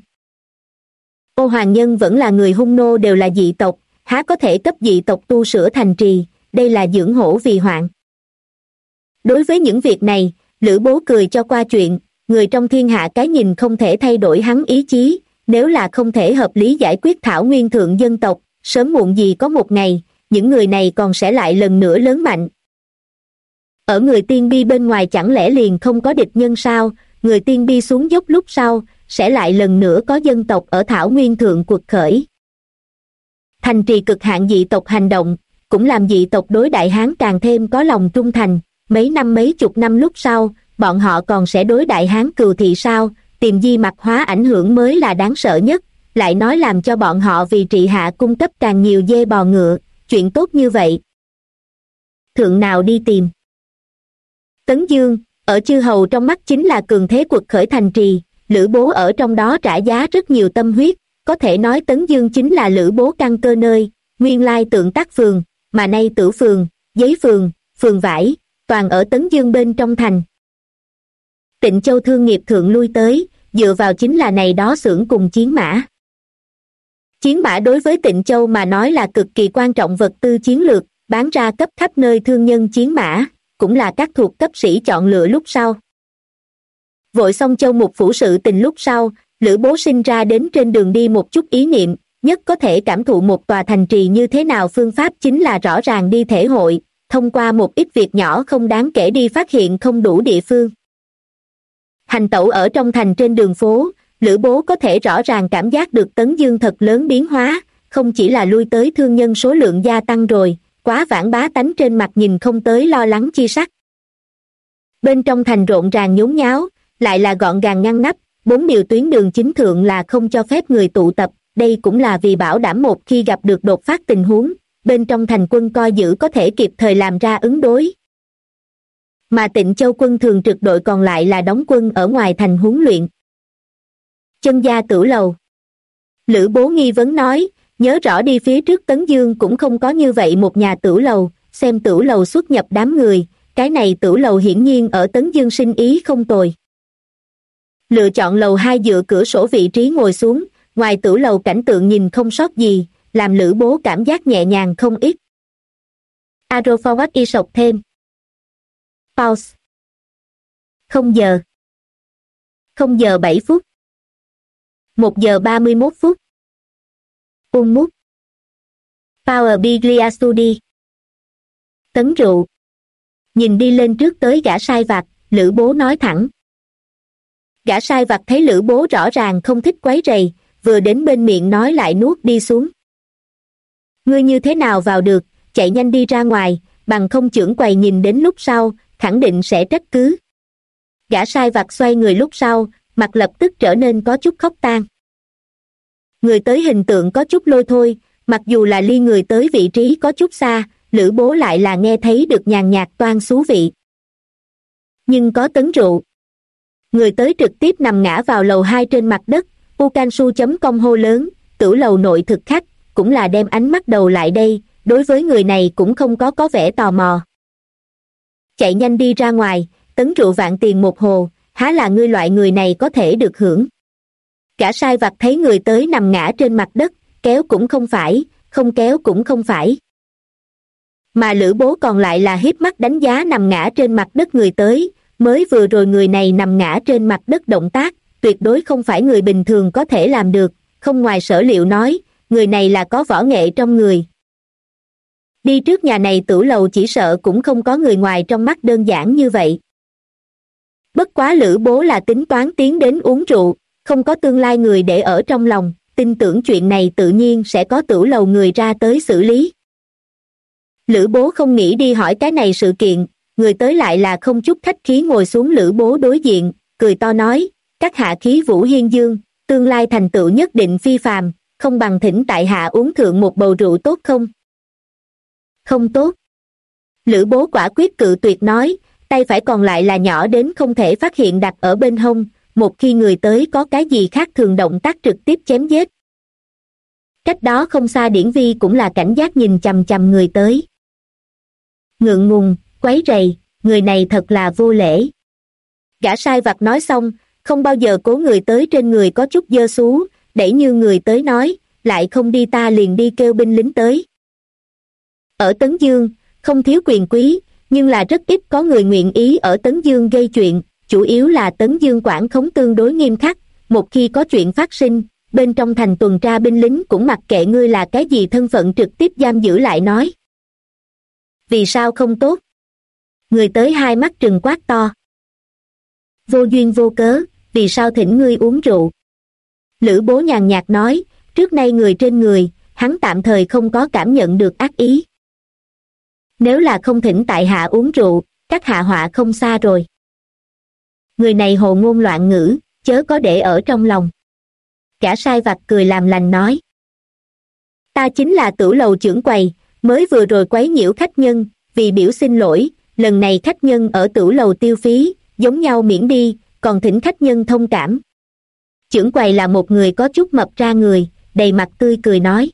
Ô Hoàng Nhân vẫn là người Hung nô đều là dị tộc, há có thể cấp dị tộc tu sửa thành trì, đây là dưỡng hổ vì hoạn. Đối với những việc này, Lữ Bố cười cho qua chuyện, người trong thiên hạ cái nhìn không thể thay đổi hắn ý chí, nếu là không thể hợp lý giải quyết Thảo Nguyên Thượng dân tộc, sớm muộn gì có một ngày, những người này còn sẽ lại lần nữa lớn mạnh. Ở người Tiên Bi bên ngoài chẳng lẽ liền không có địch nhân sao, người Tiên Bi xuống dốc lúc sau, sẽ lại lần nữa có dân tộc ở Thảo Nguyên Thượng cuộc khởi. Thành trì cực hạn dị tộc hành động, cũng làm dị tộc đối Đại Hán càng thêm có lòng trung thành, mấy chục năm lúc sau, bọn họ còn sẽ đối Đại Hán cừu thị sao, tìm di mặt hóa ảnh hưởng mới là đáng sợ nhất, lại nói làm cho bọn họ vì trị hạ cung cấp càng nhiều dê bò ngựa, chuyện tốt như vậy. thượng nào đi tìm. Tấn Dương, ở chư hầu trong mắt chính là cường thế quật khởi thành trì, Lữ Bố ở trong đó trả giá rất nhiều tâm huyết, có thể nói Tấn Dương chính là Lữ Bố căn cơ nơi, nguyên lai Tượng Tác phường, mà nay Tửu phường, Giấy phường, phường vải, toàn ở Tấn Dương bên trong thành. Tịnh Châu thương nghiệp thượng lui tới, dựa vào chính là này đó xưởng cùng chiến mã. Chiến mã đối với Tịnh Châu mà nói là cực kỳ quan trọng vật tư chiến lược, bán ra cấp khắp nơi thương nhân chiến mã, cũng là các thuộc cấp sĩ chọn lựa lúc sau. Vội xong Châu Mục phủ sự tình lúc sau, Lữ Bố sinh ra đến trên đường đi một chút ý niệm, nhất có thể cảm thụ một tòa thành trì như thế nào phương pháp chính là rõ ràng đi thể hội, thông qua một ít việc nhỏ không đáng kể đi phát hiện không đủ địa phương. Hành tẩu ở trong thành trên đường phố, Lữ Bố có thể rõ ràng cảm giác được Tấn Dương thật lớn biến hóa, không chỉ là lui tới thương nhân số lượng gia tăng rồi, quá vãng bá tánh trên mặt nhìn không tới lo lắng chi sắc. Bên trong thành rộn ràng nhốn nháo, lại là gọn gàng ngăn nắp, 4 điều tuyến đường chính thượng là không cho phép người tụ tập, đây cũng là vì bảo đảm một khi gặp được đột phát tình huống, bên trong thành quân coi giữ có thể kịp thời làm ra ứng đối. Mà Tịnh Châu quân thường trực đội còn lại là đóng quân ở ngoài thành huấn luyện. Chân gia Tửu lầu. Lữ Bố nghi vấn nói, nhớ rõ đi phía trước Tấn Dương cũng không có như vậy một nhà Tửu lầu, xem Tửu lầu xuất nhập đám người, cái này Tửu lầu hiển nhiên ở Tấn Dương sinh ý không tồi. Lựa chọn lầu 2 dựa cửa sổ vị trí ngồi xuống, ngoài Tửu lầu cảnh tượng nhìn không sót gì, làm Lữ Bố cảm giác nhẹ nhàng không ít. Arrow forward y sọc thêm. Pause. 0 giờ. 0 giờ 7 phút. 1 giờ 31 phút. Mút. Power Biglia Studi. Tấn rượu. Nhìn đi lên trước tới gã sai vặt, Lữ Bố nói thẳng. Gã sai vặt thấy Lữ Bố rõ ràng không thích quấy rầy, vừa đến bên miệng nói lại nuốt đi xuống. Ngươi như thế nào vào được, chạy nhanh đi ra ngoài, bằng không trưởng quầy nhìn đến lúc sau, khẳng định sẽ trách cứ. Gã sai vặt xoay người lúc sau, mặt lập tức trở nên có chút khóc tang. Người tới hình tượng có chút lôi thôi, mặc dù là ly người tới vị trí có chút xa, Lữ Bố lại là nghe thấy được nhàn nhạt toan xú vị. Nhưng có Tấn rượu. Người tới trực tiếp nằm ngã vào lầu 2 trên mặt đất, ucansu.com hô lớn, Tửu lầu nội thực khách, cũng là đem ánh mắt đầu lại đây, đối với người này cũng không có vẻ tò mò. Chạy nhanh đi ra ngoài, Tấn rượu vạn tiền một hồ, há là ngươi loại người này có thể được hưởng. Gã sai vặt thấy người tới nằm ngã trên mặt đất, kéo cũng không phải, không kéo cũng không phải. Mà Lữ Bố còn lại là hiếp mắt đánh giá nằm ngã trên mặt đất người tới, mới vừa rồi người này nằm ngã trên mặt đất động tác, tuyệt đối không phải người bình thường có thể làm được, không ngoài sở liệu nói, người này là có võ nghệ trong người. Đi trước nhà này Tửu lầu chỉ sợ cũng không có người ngoài trong mắt đơn giản như vậy. Bất quá Lữ Bố là tính toán tiến đến uống rượu, không có tương lai người để ở trong lòng, tin tưởng chuyện này tự nhiên sẽ có Tửu lầu người ra tới xử lý. Lữ Bố không nghĩ đi hỏi cái này sự kiện, người tới lại là không chút khách khí ngồi xuống Lữ Bố đối diện, cười to nói, các hạ khí vũ hiên dương, tương lai thành tựu nhất định phi phàm, không bằng thỉnh tại hạ uống thượng một bầu rượu tốt không? Không tốt. Lữ Bố quả quyết cự tuyệt nói, tay phải còn lại là nhỏ đến không thể phát hiện đặt ở bên hông, một khi người tới có cái gì khác thường động tác trực tiếp chém giết. Cách đó không xa Điển Vi cũng là cảnh giác nhìn chằm chằm người tới. Ngượng ngùng, quấy rầy, người này thật là vô lễ. Gã sai vặt nói xong, không bao giờ cố người tới trên người có chút dơ xú, để như người tới nói, lại không đi ta liền đi kêu binh lính tới. Ở Tấn Dương, không thiếu quyền quý, nhưng là rất ít có người nguyện ý ở Tấn Dương gây chuyện, chủ yếu là Tấn Dương quản khống tương đối nghiêm khắc, một khi có chuyện phát sinh, bên trong thành tuần tra binh lính cũng mặc kệ ngươi là cái gì thân phận trực tiếp giam giữ lại nói. Vì sao không tốt? Người tới hai mắt trừng quát to. Vô duyên vô cớ, vì sao thỉnh ngươi uống rượu? Lữ Bố nhàn nhạt nói, trước nay người trên người, hắn tạm thời không có cảm nhận được ác ý. Nếu là không thỉnh tại hạ uống rượu, các hạ họa không xa rồi. Người này hồ ngôn loạn ngữ, chớ có để ở trong lòng. Gã sai vặt cười làm lành nói. Ta chính là Tửu lầu trưởng quầy, mới vừa rồi quấy nhiễu khách nhân, vì biểu xin lỗi, lần này khách nhân ở tửu lầu tiêu phí, giống nhau miễn đi, còn thỉnh khách nhân thông cảm. Chưởng quầy là một người có chút mập ra người, đầy mặt tươi cười nói.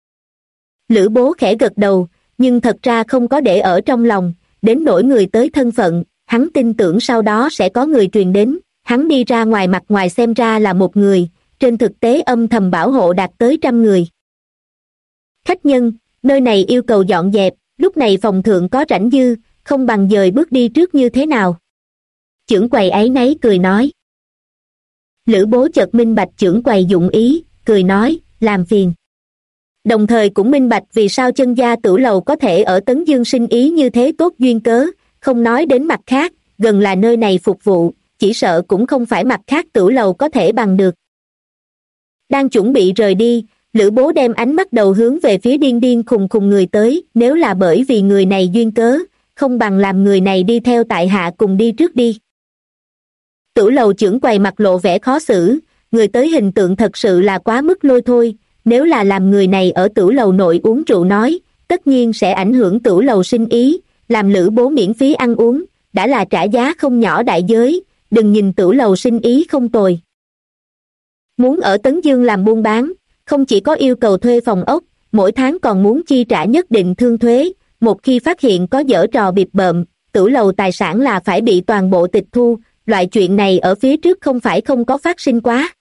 Lữ Bố khẽ gật đầu, nhưng thật ra không có để ở trong lòng, đến nỗi người tới thân phận, hắn tin tưởng sau đó sẽ có người truyền đến, hắn đi ra ngoài, mặt ngoài xem ra là một người, trên thực tế âm thầm bảo hộ đạt tới 100 người. Khách nhân, nơi này yêu cầu dọn dẹp, lúc này phòng thượng có rảnh dư, không bằng dời bước đi trước như thế nào. Chưởng quầy áy náy cười nói. Lữ Bố chợt minh bạch chưởng quầy dụng ý, cười nói, làm phiền. Đồng thời cũng minh bạch vì sao Chân Gia Tửu Lầu có thể ở Tấn Dương sinh ý như thế tốt duyên cớ, không nói đến mặt khác, gần là nơi này phục vụ, chỉ sợ cũng không phải mặt khác Tửu Lầu có thể bằng được. Đang chuẩn bị rời đi, Lữ Bố đem ánh mắt đầu hướng về phía điên điên khùng khùng người tới, nếu là bởi vì người này duyên cớ, không bằng làm người này đi theo tại hạ cùng đi trước đi. Tửu Lầu chưởng quầy mặt lộ vẻ khó xử, người tới hình tượng thật sự là quá mức lôi thôi, nếu là làm người này ở Tửu Lầu nội uống rượu nói, tất nhiên sẽ ảnh hưởng Tửu Lầu sinh ý, làm Lữ Bố miễn phí ăn uống, đã là trả giá không nhỏ đại giới, đừng nhìn Tửu Lầu sinh ý không tồi. Muốn ở Tấn Dương làm buôn bán, không chỉ có yêu cầu thuê phòng ốc, mỗi tháng còn muốn chi trả nhất định thương thuế, một khi phát hiện có giở trò bịp bợm, Tửu Lầu tài sản là phải bị toàn bộ tịch thu, loại chuyện này ở phía trước không phải không có phát sinh quá.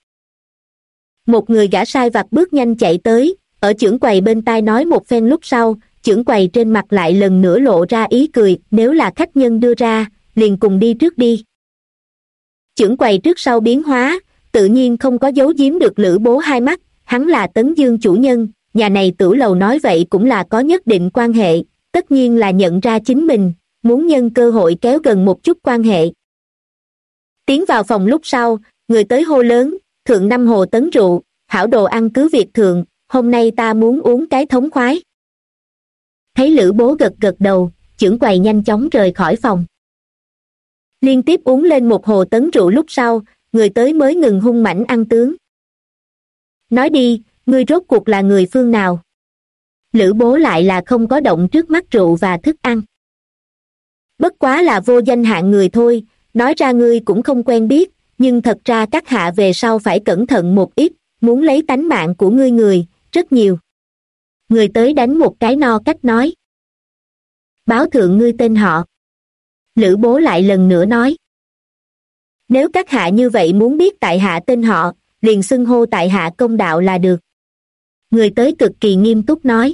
Một người gã sai vặt bước nhanh chạy tới, ở chưởng quầy bên tai nói một phen lúc sau, chưởng quầy trên mặt lại lần nữa lộ ra ý cười, nếu là khách nhân đưa ra, liền cùng đi trước đi. Chưởng quầy trước sau biến hóa, tự nhiên không có giấu giếm được Lữ Bố hai mắt, hắn là Tấn Dương chủ nhân, nhà này Tửu Lầu nói vậy cũng là có nhất định quan hệ, tất nhiên là nhận ra chính mình, muốn nhân cơ hội kéo gần một chút quan hệ. Tiến vào phòng lúc sau, người tới hô lớn, thượng 5 hồ tấn rượu, hảo đồ ăn cứ việc thượng, hôm nay ta muốn uống cái thống khoái. Thấy Lữ Bố gật gật đầu, chưởng quầy nhanh chóng rời khỏi phòng. Liên tiếp uống lên một hồ tấn rượu lúc sau, người tới mới ngừng hung mãnh ăn tướng. Nói đi, ngươi rốt cuộc là người phương nào? Lữ Bố lại là không có động trước mắt rượu và thức ăn. Bất quá là vô danh hạng người thôi, nói ra ngươi cũng không quen biết, nhưng thật ra các hạ về sau phải cẩn thận một ít, muốn lấy tánh mạng của ngươi người, rất nhiều. Người tới đánh một cái no cách nói. Báo thượng ngươi tên họ. Lữ Bố lại lần nữa nói. Nếu các hạ như vậy muốn biết tại hạ tên họ, liền xưng hô tại hạ Công Đạo là được. Người tới cực kỳ nghiêm túc nói.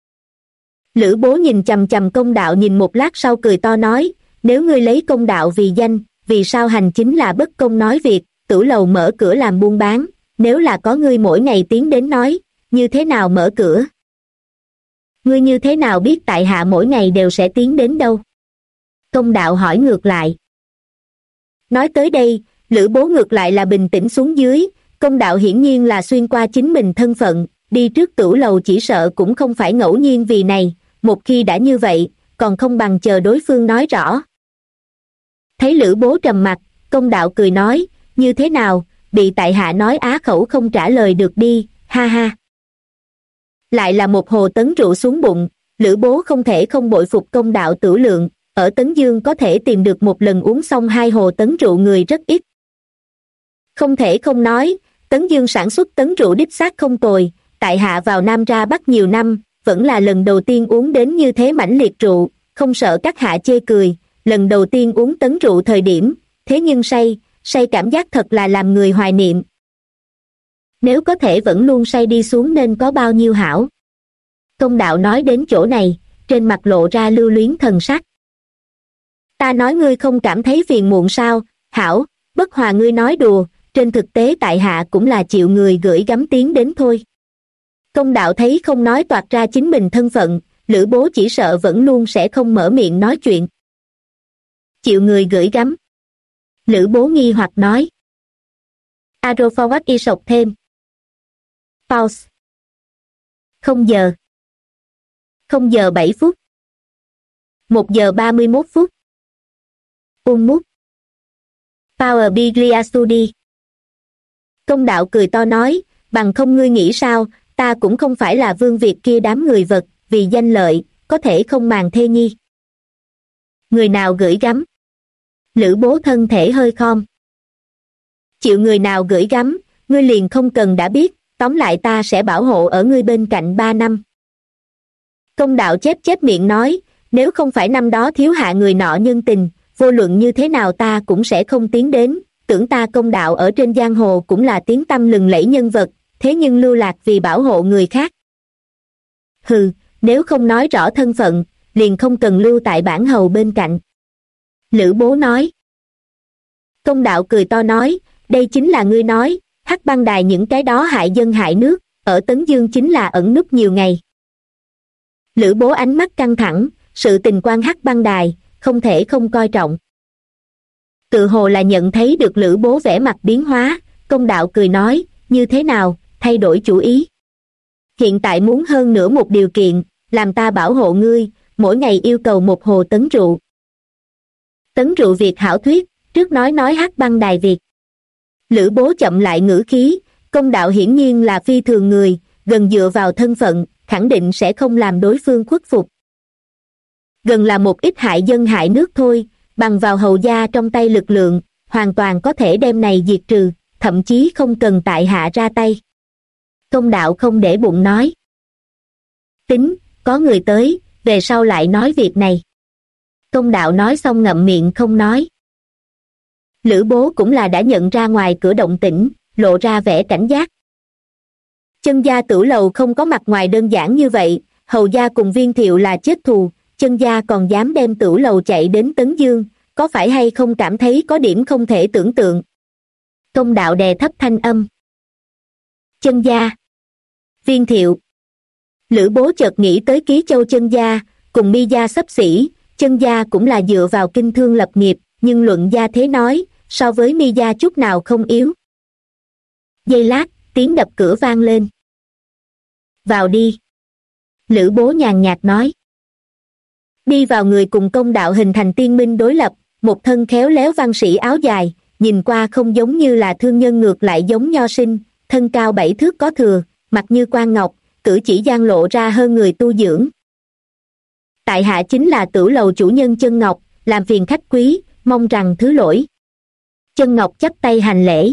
Lữ Bố nhìn chằm chằm Công Đạo nhìn một lát sau cười to nói, nếu ngươi lấy Công Đạo vì danh, vì sao hành chính là bất công nói việc, Tửu Lầu mở cửa làm buôn bán, nếu là có ngươi mỗi ngày tiến đến nói, như thế nào mở cửa? Ngươi như thế nào biết tại hạ mỗi ngày đều sẽ tiến đến đâu? Công Đạo hỏi ngược lại. Nói tới đây, Lữ Bố ngược lại là bình tĩnh xuống dưới, Công Đạo hiển nhiên là xuyên qua chính mình thân phận, đi trước Tửu Lầu chỉ sợ cũng không phải ngẫu nhiên vì này, một khi đã như vậy, còn không bằng chờ đối phương nói rõ. Thấy Lữ Bố trầm mặt, Công Đạo cười nói, như thế nào, bị tại hạ nói á khẩu không trả lời được đi, ha ha. Lại là một hồ tấn rượu xuống bụng, Lữ Bố không thể không bội phục Công Đạo tử lượng, ở Tấn Dương có thể tìm được một lần uống xong 2 hồ tấn rượu người rất ít. Không thể không nói, Tấn Dương sản xuất tấn rượu đích xác không tồi, tại hạ vào Nam ra Bắc nhiều năm, vẫn là lần đầu tiên uống đến như thế mãnh liệt rượu, không sợ các hạ chê cười, lần đầu tiên uống tấn rượu thời điểm, thế nhưng say cảm giác thật là làm người hoài niệm. Nếu có thể vẫn luôn say đi xuống nên có bao nhiêu hảo. Công Đạo nói đến chỗ này, trên mặt lộ ra lưu luyến thần sắc. Ta nói ngươi không cảm thấy phiền muộn sao, hảo, bất hòa ngươi nói đùa, trên thực tế tại hạ cũng là chịu người gửi gắm tiếng đến thôi. Công Đạo thấy không nói toạc ra chính mình thân phận, Lữ Bố chỉ sợ vẫn luôn sẽ không mở miệng nói chuyện. Chịu người gửi gắm. Lữ Bố nghi hoặc nói. Arrow forward y sọc thêm. Pause. 0 giờ. 0 giờ 7 phút. 1 giờ 31 phút. Mút. Power Biglia Studi. Công Đạo cười to nói, bằng không ngươi nghĩ sao, ta cũng không phải là Vương Việt kia đám người vật, vì danh lợi, có thể không màng thê nhi. Người nào gửi gắm? Lữ bố thân thể hơi khom. Chịu người nào gửi gắm, ngươi liền không cần đã biết, tóm lại ta sẽ bảo hộ ở ngươi bên cạnh 3 năm. Công đạo chép miệng nói, nếu không phải năm đó thiếu hạ người nọ nhân tình, vô luận như thế nào ta cũng sẽ không tiến đến, tưởng ta công đạo ở trên giang hồ cũng là tiếng tăm lừng lẫy nhân vật, thế nhưng lưu lạc vì bảo hộ người khác. Hừ, nếu không nói rõ thân phận, liền không cần lưu tại bản hầu bên cạnh. Lữ bố nói. Công đạo cười to nói, đây chính là ngươi nói, Hắc Băng Đài những cái đó hại dân hại nước, ở Tấn Dương chính là ẩn núp nhiều ngày. Lữ bố ánh mắt căng thẳng, sự tình quan Hắc Băng Đài, không thể không coi trọng. Tự hồ là nhận thấy được Lữ bố vẻ mặt biến hóa, công đạo cười nói, như thế nào, thay đổi chủ ý. Hiện tại muốn hơn nữa một điều kiện, làm ta bảo hộ ngươi, mỗi ngày yêu cầu một hồ tấn rượu. Tấn rượu việc hảo thuyết, trước nói Hắc Băng Đài việc. Lữ bố chậm lại ngữ khí, công đạo hiển nhiên là phi thường người, gần dựa vào thân phận, khẳng định sẽ không làm đối phương khuất phục. Gần là một ít hại dân hại nước thôi, bằng vào hầu gia trong tay lực lượng, hoàn toàn có thể đem này diệt trừ, thậm chí không cần tại hạ ra tay. Công đạo không để bụng nói. Tính, có người tới, về sau lại nói việc này. Công đạo nói xong ngậm miệng không nói. Lữ bố cũng là đã nhận ra ngoài cửa động tĩnh, lộ ra vẻ cảnh giác. Chân gia Tửu Lầu không có mặt ngoài đơn giản như vậy, hầu gia cùng Viên Thiệu là chết thù, chân gia còn dám đem Tửu Lầu chạy đến Tấn Dương, có phải hay không cảm thấy có điểm không thể tưởng tượng. Công đạo đè thấp thanh âm. Chân gia, Viên Thiệu. Lữ bố chợt nghĩ tới Ký Châu chân gia, cùng Mi gia xấp xỉ, chân gia cũng là dựa vào kinh thương lập nghiệp, nhưng luận gia thế nói, so với Mi gia chút nào không yếu. Giây lát, tiếng đập cửa vang lên. Vào đi. Lữ bố nhàn nhạt nói. Đi vào người cùng công đạo hình thành tiên minh đối lập, một thân khéo léo văn sĩ áo dài, nhìn qua không giống như là thương nhân ngược lại giống nho sinh, thân cao 7 thước có thừa, mặt như quan ngọc, cử chỉ gian lộ ra hơn người tu dưỡng. Tại hạ chính là Tửu Lầu chủ nhân Chân Ngọc, làm phiền khách quý, mong rằng thứ lỗi. Chân Ngọc chắp tay hành lễ.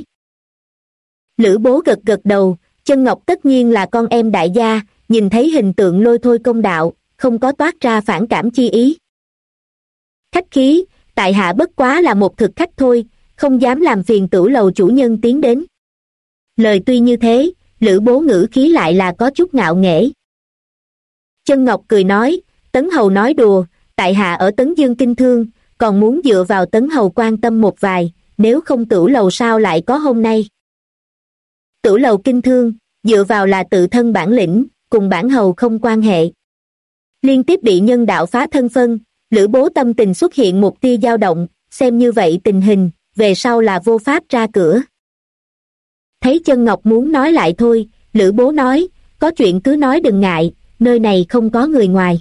Lữ bố gật gật đầu, Chân Ngọc tất nhiên là con em đại gia, nhìn thấy hình tượng lôi thôi công đạo, không có toát ra phản cảm chi ý. Khách khí, tại hạ bất quá là một thực khách thôi, không dám làm phiền Tửu Lầu chủ nhân tiến đến. Lời tuy như thế, Lữ bố ngữ khí lại là có chút ngạo nghễ. Chân Ngọc cười nói, Tấn Hầu nói đùa, tại hạ ở Tấn Dương kinh thương, còn muốn dựa vào Tấn Hầu quan tâm một vài, nếu không Tửu Lầu sao lại có hôm nay. Tửu Lầu kinh thương, dựa vào là tự thân bản lĩnh, cùng bản hầu không quan hệ. Liên tiếp bị nhân đạo phá thân phân, Lữ bố tâm tình xuất hiện một tia dao động, xem như vậy tình hình, về sau là vô pháp ra cửa. Thấy Chân Ngọc muốn nói lại thôi, Lữ bố nói, có chuyện cứ nói đừng ngại, nơi này không có người ngoài.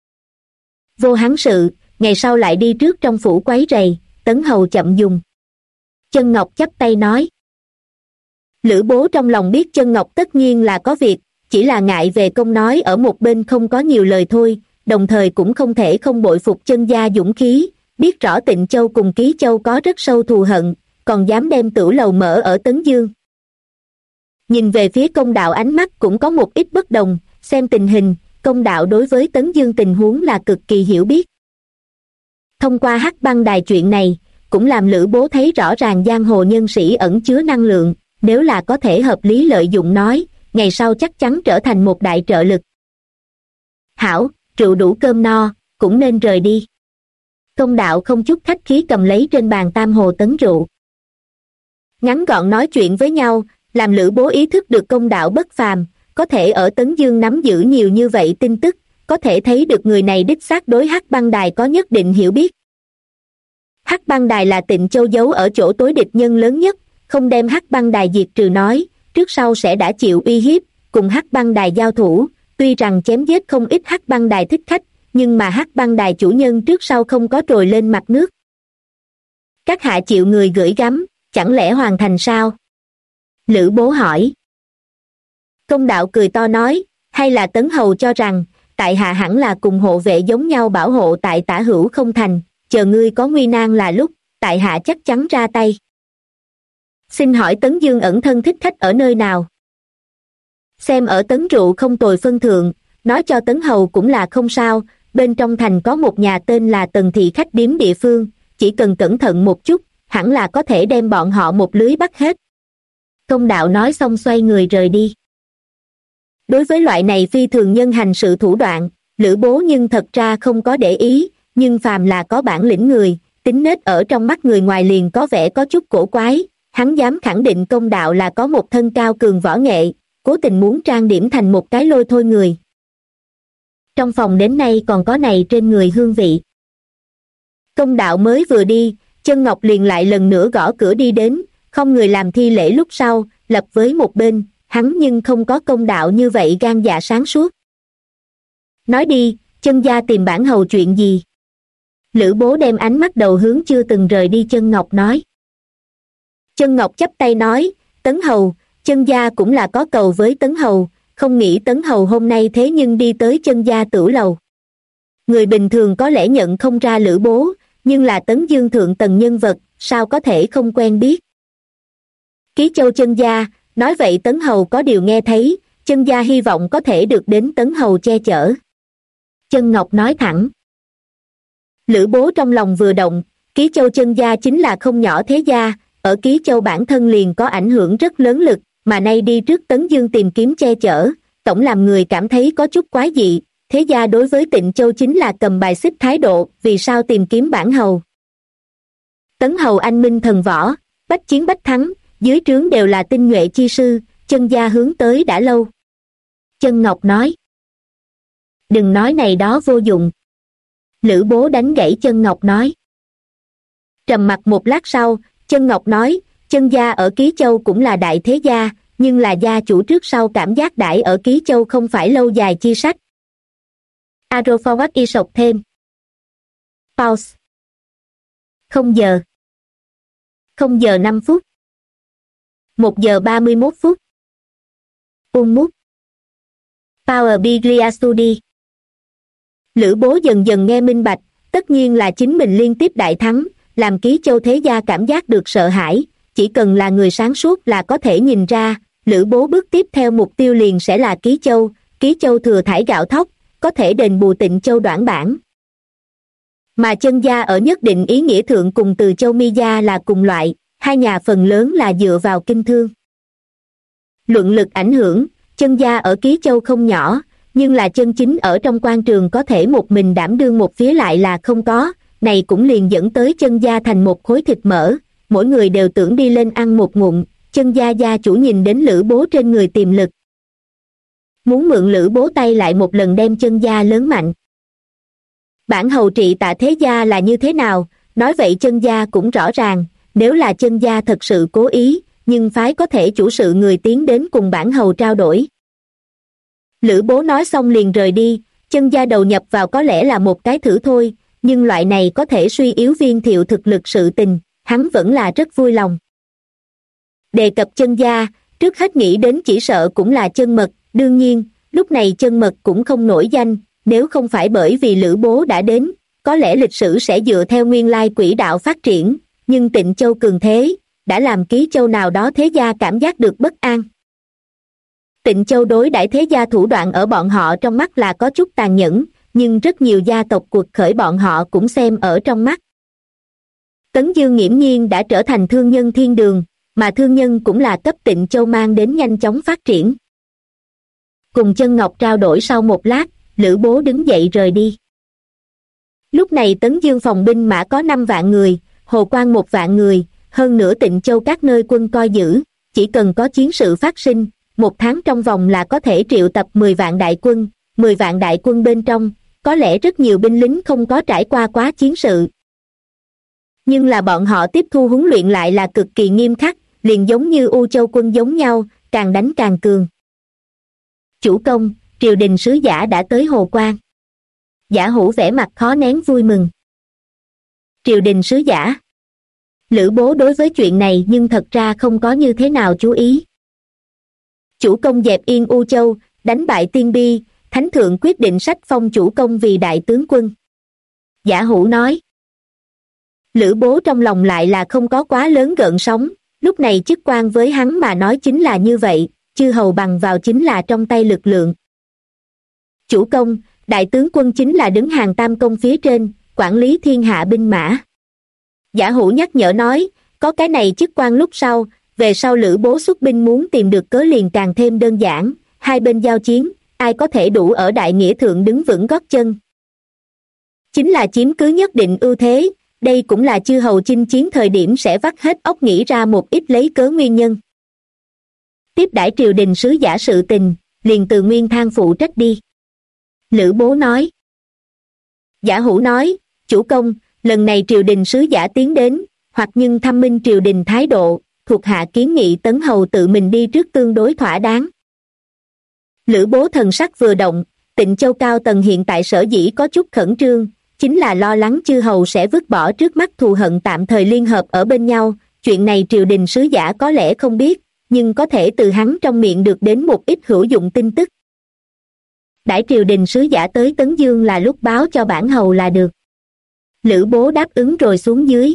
Vô hắn sự, ngày sau lại đi trước trong phủ quấy rầy, Tấn Hầu chậm dùng. Chân Ngọc chắp tay nói. Lữ bố trong lòng biết Chân Ngọc tất nhiên là có việc, chỉ là ngại về công nói ở một bên không có nhiều lời thôi, đồng thời cũng không thể không bội phục chân gia dũng khí, biết rõ Tịnh Châu cùng Ký Châu có rất sâu thù hận, còn dám đem Tửu Lầu mở ở Tấn Dương. Nhìn về phía công đạo ánh mắt cũng có một ít bất đồng, xem tình hình, công đạo đối với Tấn Dương tình huống là cực kỳ hiểu biết. Thông qua Hắc Băng Đài chuyện này, cũng làm Lữ bố thấy rõ ràng giang hồ nhân sĩ ẩn chứa năng lượng, nếu là có thể hợp lý lợi dụng nói, ngày sau chắc chắn trở thành một đại trợ lực. Hảo, rượu đủ cơm no, cũng nên rời đi. Công đạo không chút khách khí cầm lấy trên bàn tam hồ tấn rượu. Ngắn gọn nói chuyện với nhau, làm Lữ bố ý thức được công đạo bất phàm, có thể ở Tấn Dương nắm giữ nhiều như vậy tin tức, có thể thấy được người này đích xác đối Hắc Băng Đài có nhất định hiểu biết. Hắc Băng Đài là Tịnh Châu giấu ở chỗ tối địch nhân lớn nhất, không đem Hắc Băng Đài diệt trừ nói, trước sau sẽ đã chịu uy hiếp, cùng Hắc Băng Đài giao thủ, tuy rằng chém giết không ít Hắc Băng Đài thích khách, nhưng mà Hắc Băng Đài chủ nhân trước sau không có trồi lên mặt nước. Các hạ chịu người gửi gắm, chẳng lẽ hoàn thành sao? Lữ bố hỏi. Công đạo cười to nói, hay là Tấn Hầu cho rằng, tại hạ hẳn là cùng hộ vệ giống nhau bảo hộ tại Tả Hữu không thành, chờ ngươi có nguy nan là lúc, tại hạ chắc chắn ra tay. Xin hỏi Tấn Dương ẩn thân thích khách ở nơi nào? Xem ở Tấn Rượu không tồi phân thượng, nói cho Tấn Hầu cũng là không sao, bên trong thành có một nhà tên là Tần Thị khách điếm địa phương, chỉ cần cẩn thận một chút, hẳn là có thể đem bọn họ một lưới bắt hết. Công đạo nói xong xoay người rời đi. Đối với loại này phi thường nhân hành sự thủ đoạn, Lữ Bố nhưng thật ra không có để ý, nhưng phàm là có bản lĩnh người, tính nết ở trong mắt người ngoài liền có vẻ có chút cổ quái, hắn dám khẳng định công đạo là có một thân cao cường võ nghệ, cố tình muốn trang điểm thành một cái lôi thôi người. Trong phòng đến nay còn có này trên người hương vị. Công đạo mới vừa đi, Chân Ngọc liền lại lần nữa gõ cửa đi đến, không người làm thi lễ lúc sau, lập với một bên, hắn nhưng không có công đạo như vậy gan dạ sáng suốt. Nói đi, Chân gia tìm bản hầu chuyện gì? Lữ Bố đem ánh mắt đầu hướng chưa từng rời đi Chân Ngọc nói. Chân Ngọc chắp tay nói, Tấn Hầu, Chân gia cũng là có cầu với Tấn Hầu, không nghĩ Tấn Hầu hôm nay thế nhưng đi tới Chân gia tửu lầu. Người bình thường có lẽ nhận không ra Lữ Bố, nhưng là Tấn Dương thượng tầng nhân vật, sao có thể không quen biết. Ký Châu Chân gia, nói vậy Tấn Hầu có điều nghe thấy, Chân gia hy vọng có thể được đến Tấn Hầu che chở. Chân Ngọc nói thẳng. Lữ Bố trong lòng vừa động, Ký Châu Chân gia chính là không nhỏ thế gia, ở Ký Châu bản thân liền có ảnh hưởng rất lớn lực, mà nay đi trước Tấn Dương tìm kiếm che chở, tổng làm người cảm thấy có chút quái dị, thế gia đối với Tịnh Châu chính là cầm bài xích thái độ, vì sao tìm kiếm bản hầu. Tấn Hầu anh minh thần võ, bách chiến bách thắng, dưới trướng đều là tinh nhuệ chi sư, Chân gia hướng tới đã lâu. Chân Ngọc nói. Đừng nói này đó vô dụng. Lữ Bố đánh gãy Chân Ngọc nói. Trầm mặc một lát sau, Chân Ngọc nói, Chân gia ở Ký Châu cũng là đại thế gia, nhưng là gia chủ trước sau cảm giác đãi ở Ký Châu không phải lâu dài chi sách. Arrow forward y sọc thêm. Pause. 0 giờ 5 phút. 1 giờ 31 phút. Mút. Power Biglia Studi. Lữ Bố dần dần nghe minh bạch, tất nhiên là chính mình liên tiếp đại thắng, làm Ký Châu thế gia cảm giác được sợ hãi, chỉ cần là người sáng suốt là có thể nhìn ra, Lữ Bố bước tiếp theo mục tiêu liền sẽ là Ký Châu thừa thải gạo thóc, có thể đền bù Tịnh Châu đoản bản. Mà Chân gia ở nhất định ý nghĩa thượng cùng Từ Châu Mi gia là cùng loại, hai nhà phần lớn là dựa vào kinh thương. Luận lực ảnh hưởng, Chân gia ở Ký Châu không nhỏ, nhưng là chân chính ở trong quan trường có thể một mình đảm đương một phía lại là không có, này cũng liền dẫn tới Chân gia thành một khối thịt mỡ, mỗi người đều tưởng đi lên ăn một ngụm, Chân gia gia chủ nhìn đến Lữ Bố trên người tiềm lực. Muốn mượn Lữ Bố tay lại một lần đem Chân gia lớn mạnh. Bản hầu trị Tạ thế gia là như thế nào, nói vậy Chân gia cũng rõ ràng, nếu là Chân gia thật sự cố ý, nhưng phái có thể chủ sự người tiến đến cùng bản hầu trao đổi. Lữ Bố nói xong liền rời đi, Chân gia đầu nhập vào có lẽ là một cái thử thôi, nhưng loại này có thể suy yếu Viên Thiệu thực lực sự tình, hắn vẫn là rất vui lòng. Đề cập Chân gia, trước hết nghĩ đến chỉ sợ cũng là Chân Mật, đương nhiên, lúc này Chân Mật cũng không nổi danh, nếu không phải bởi vì Lữ Bố đã đến, có lẽ lịch sử sẽ dựa theo nguyên lai quỹ đạo phát triển, nhưng Tịnh Châu cường thế, đã làm Ký Châu nào đó thế gia cảm giác được bất an. Tịnh Châu đối đãi thế gia thủ đoạn ở bọn họ trong mắt là có chút tàn nhẫn, nhưng rất nhiều gia tộc cuộc khởi bọn họ cũng xem ở trong mắt. Tấn Dương nghiễm nhiên đã trở thành thương nhân thiên đường, mà thương nhân cũng là cấp Tịnh Châu mang đến nhanh chóng phát triển. Cùng Chân Ngọc trao đổi sau một lát, Lữ Bố đứng dậy rời đi. Lúc này Tấn Dương phòng binh mã có 5 vạn người, Hồ Quan 1 vạn người, hơn nữa Tịnh Châu các nơi quân coi giữ, chỉ cần có chiến sự phát sinh, 1 tháng trong vòng là có thể triệu tập 10 vạn đại quân, 10 vạn đại quân bên trong, có lẽ rất nhiều binh lính không có trải qua quá chiến sự. Nhưng là bọn họ tiếp thu huấn luyện lại là cực kỳ nghiêm khắc, liền giống như U Châu quân giống nhau, càng đánh càng cường. Chủ công, triều đình sứ giả đã tới Hồ Quan. Giả Hữu vẻ mặt khó nén vui mừng. Triều đình sứ giả. Lữ Bố đối với chuyện này nhưng thật ra không có như thế nào chú ý. Chủ công dẹp yên U Châu, đánh bại Tiên Bi, Thánh thượng quyết định sách phong chủ công vì đại tướng quân. Giả Hữu nói. Lữ Bố trong lòng lại là không có quá lớn gợn sóng, lúc này chức quan với hắn mà nói chính là như vậy, chư hầu bằng vào chính là trong tay lực lượng. Chủ công, đại tướng quân chính là đứng hàng tam công phía trên, quản lý thiên hạ binh mã. Giả Hủ nhắc nhở nói, có cái này chức quan lúc sau, về sau Lữ Bố xuất binh muốn tìm được cớ liền càng thêm đơn giản, hai bên giao chiến, ai có thể đủ ở đại nghĩa thượng đứng vững gót chân. Chính là chiếm cứ nhất định ưu thế, đây cũng là chư hầu chinh chiến thời điểm sẽ vắt hết óc nghĩ ra một ít lấy cớ nguyên nhân. Tiếp đãi triều đình sứ giả sự tình, liền từ Nguyên Thang phụ trách đi. Lữ Bố nói. Giả Hủ nói, chủ công, lần này triều đình sứ giả tiến đến, hoặc nhưng thăm minh triều đình thái độ, thuộc hạ kiến nghị Tấn hầu tự mình đi trước tương đối thỏa đáng. Lữ Bố thần sắc vừa động, Tịnh Châu cao tầng hiện tại sở dĩ có chút khẩn trương, chính là lo lắng chư hầu sẽ vứt bỏ trước mắt thù hận tạm thời liên hợp ở bên nhau, chuyện này triều đình sứ giả có lẽ không biết, nhưng có thể từ hắn trong miệng được đến một ít hữu dụng tin tức. Đãi triều đình sứ giả tới Tấn Dương là lúc báo cho bản hầu là được. Lữ Bố đáp ứng rồi xuống dưới.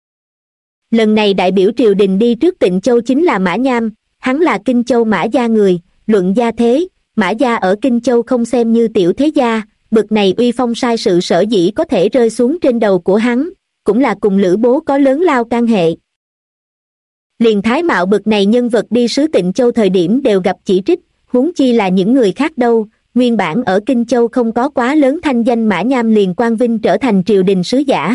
Lần này đại biểu triều đình đi trước Tịnh Châu chính là Mã Nham, hắn là Kinh Châu Mã gia người, luận gia thế, Mã gia ở Kinh Châu không xem như tiểu thế gia, bực này uy phong sai sự sở dĩ có thể rơi xuống trên đầu của hắn, cũng là cùng Lữ Bố có lớn lao can hệ. Liền Thái Mạo bực này nhân vật đi sứ Tịnh Châu thời điểm đều gặp chỉ trích, huống chi là những người khác đâu, nguyên bản ở Kinh Châu không có quá lớn thanh danh Mã Nham liền quang vinh trở thành triều đình sứ giả.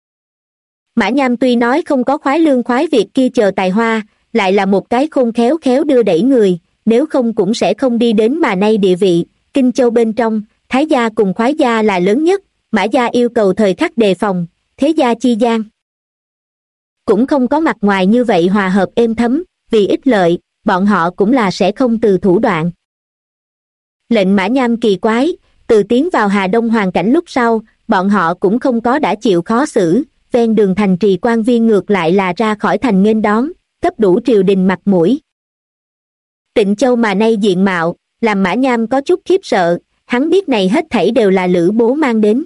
Mã Nham tuy nói không có khoái lương khoái việc kia chờ tài hoa, lại là một cái khôn khéo khéo đưa đẩy người, nếu không cũng sẽ không đi đến mà nay địa vị. Kinh Châu bên trong, Thái gia cùng khoái gia là lớn nhất, Mã gia yêu cầu thời khắc đề phòng, thế gia chi gian cũng không có mặt ngoài như vậy hòa hợp êm thấm, vì ích lợi, bọn họ cũng là sẽ không từ thủ đoạn. Lệnh Mã Nham kỳ quái, từ tiến vào Hà Đông hoàn cảnh lúc sau, bọn họ cũng không có đã chịu khó xử, ven đường thành trì quan viên ngược lại là ra khỏi thành nghênh đón, cấp đủ triều đình mặt mũi. Tịnh Châu mà nay diện mạo, làm Mã Nham có chút khiếp sợ, hắn biết này hết thảy đều là Lữ Bố mang đến.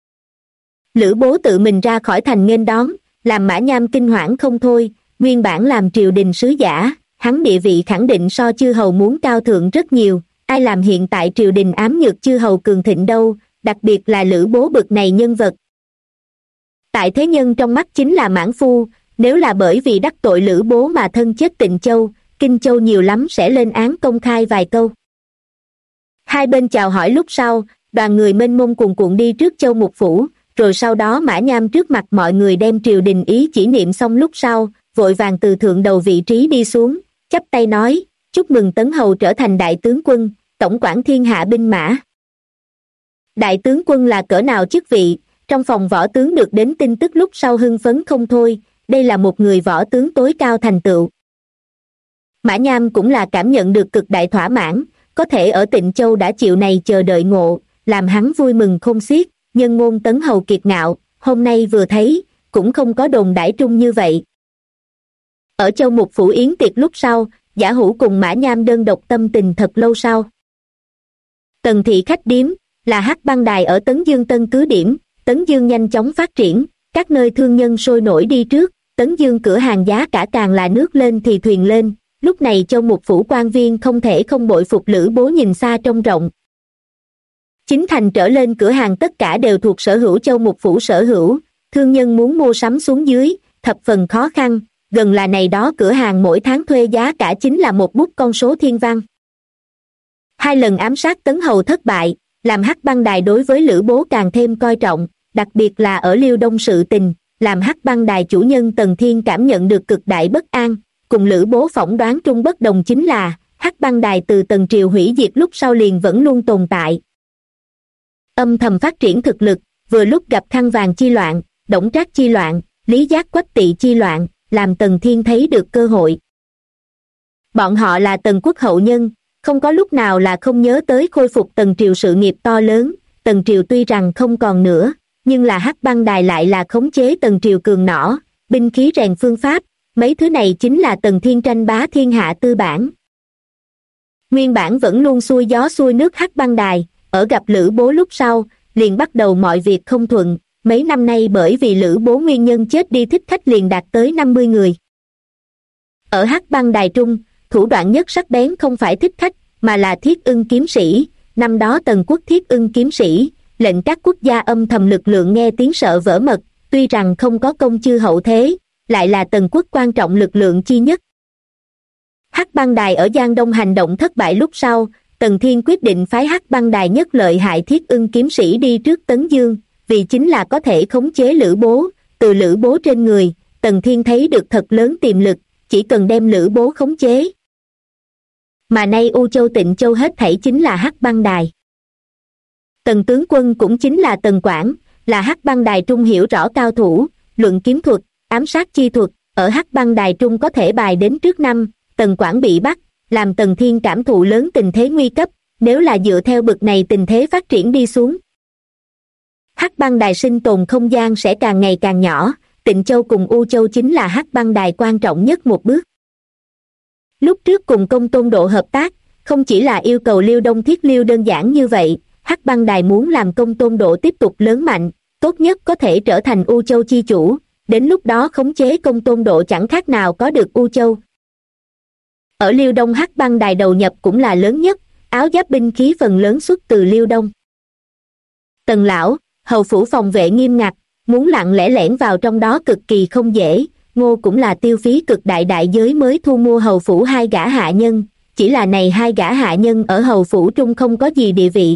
Lữ Bố tự mình ra khỏi thành nghênh đón, làm Mã Nham kinh hoảng không thôi, nguyên bản làm triều đình sứ giả, hắn địa vị khẳng định so chư hầu muốn cao thượng rất nhiều, ai làm hiện tại triều đình ám nhược chư hầu cường thịnh đâu, đặc biệt là Lữ Bố bực này nhân vật. Tại thế nhân trong mắt chính là mãn phu, nếu là bởi vì đắc tội Lữ Bố mà thân chết Tịnh Châu, Kinh Châu nhiều lắm sẽ lên án công khai vài câu. Hai bên chào hỏi lúc sau, đoàn người mênh mông cuồn cuộn đi trước Châu Mục Phủ, rồi sau đó Mã Nham trước mặt mọi người đem triều đình ý chỉ niệm xong lúc sau, vội vàng từ thượng đầu vị trí đi xuống, chắp tay nói, chúc mừng Tấn hầu trở thành đại tướng quân, tổng quản thiên hạ binh mã. Đại tướng quân là cỡ nào chức vị, trong phòng võ tướng được đến tin tức lúc sau hưng phấn không thôi, đây là một người võ tướng tối cao thành tựu. Mã Nham cũng là cảm nhận được cực đại thỏa mãn, có thể ở Tịnh Châu đã chịu này chờ đợi ngộ, làm hắn vui mừng không xiết, nhân ngôn Tấn hầu kiệt ngạo, hôm nay vừa thấy, cũng không có đồn đãi trung như vậy. Ở Châu Mục Phủ yến tiệc lúc sau, Giả Hủ cùng Mã Nham đơn độc tâm tình thật lâu sau. Tần thị khách điếm, là hắc băng đài ở Tấn Dương tân cứ điểm, Tấn Dương nhanh chóng phát triển, các nơi thương nhân sôi nổi đi trước, Tấn Dương cửa hàng giá cả càng là nước lên thì thuyền lên, lúc này Châu Mục Phủ quan viên không thể không bội phục Lữ Bố nhìn xa trông rộng. Chính thành trở lên cửa hàng tất cả đều thuộc sở hữu Châu Mục Phủ sở hữu, thương nhân muốn mua sắm xuống dưới, thập phần khó khăn, gần là này đó cửa hàng mỗi tháng thuê giá cả chính là một bút con số thiên văn. Hai lần ám sát Tấn hầu thất bại, làm hắc băng đài đối với Lữ Bố càng thêm coi trọng, đặc biệt là ở Liêu Đông sự tình, làm hắc băng đài chủ nhân Tần Thiên cảm nhận được cực đại bất an, cùng Lữ Bố phỏng đoán trung bất đồng chính là, hắc băng đài từ Tần Triều hủy diệt lúc sau liền vẫn luôn tồn tại. Âm thầm phát triển thực lực, vừa lúc gặp Khăn Vàng chi loạn, Đổng Trác chi loạn, Lý Giác Quách Tỵ chi loạn, làm Tần Thiên thấy được cơ hội. Bọn họ là Tần quốc hậu nhân, không có lúc nào là không nhớ tới khôi phục Tần Triều sự nghiệp to lớn, Tần Triều tuy rằng không còn nữa, nhưng là hắc băng đài lại là khống chế Tần Triều cường nỏ, binh khí rèn phương pháp, mấy thứ này chính là Tần Thiên tranh bá thiên hạ tư bản. Nguyên bản vẫn luôn xuôi gió xuôi nước hắc băng đài, ở gặp Lữ Bố lúc sau, liền bắt đầu mọi việc không thuận, mấy năm nay bởi vì Lữ Bố nguyên nhân chết đi thích khách liền đạt tới 50 người. Ở Hắc Băng Đài Trung, thủ đoạn nhất sắc bén không phải thích khách, mà là Thiết Ưng kiếm sĩ. Năm đó Tần quốc Thiết Ưng kiếm sĩ, lệnh các quốc gia âm thầm lực lượng nghe tiếng sợ vỡ mật, tuy rằng không có công chư hậu thế, lại là Tần quốc quan trọng lực lượng chi nhất. Hắc Băng Đài ở Giang Đông hành động thất bại lúc sau, Tần Thiên quyết định phái Hắc Băng Đài nhất lợi hại Thiết Ưng kiếm sĩ đi trước Tấn Dương, vì chính là có thể khống chế Lữ Bố. Từ Lữ Bố trên người, Tần Thiên thấy được thật lớn tiềm lực, chỉ cần đem Lữ Bố khống chế. Mà nay U Châu Tịnh Châu hết thảy chính là Hắc Băng Đài. Tần tướng quân cũng chính là Tần Quảng, là Hắc Băng Đài Trung hiểu rõ cao thủ, luận kiếm thuật, ám sát chi thuật, ở Hắc Băng Đài Trung có thể bài đến trước năm. Tần Quảng bị bắt, làm Tần Thiên cảm thụ lớn tình thế nguy cấp, nếu là dựa theo bực này tình thế phát triển đi xuống, Hắc Băng Đài sinh tồn không gian sẽ càng ngày càng nhỏ. Tịnh Châu cùng U Châu chính là Hắc Băng Đài quan trọng nhất một bước. Lúc trước cùng Công Tôn Độ hợp tác, không chỉ là yêu cầu Liêu Đông Thiết Liêu đơn giản như vậy, Hắc Băng Đài muốn làm Công Tôn Độ tiếp tục lớn mạnh, tốt nhất có thể trở thành U Châu chi chủ, đến lúc đó khống chế Công Tôn Độ chẳng khác nào có được U Châu. Ở Liêu Đông Hắc Băng Đài đầu nhập cũng là lớn nhất, áo giáp binh khí phần lớn xuất từ Liêu Đông. Tần lão, hầu phủ phòng vệ nghiêm ngặt, muốn lặng lẽ lẻn vào trong đó cực kỳ không dễ. Ngô cũng là tiêu phí cực đại đại giới mới thu mua hầu phủ 2 gã hạ nhân, chỉ là này 2 gã hạ nhân ở hầu phủ trung không có gì địa vị.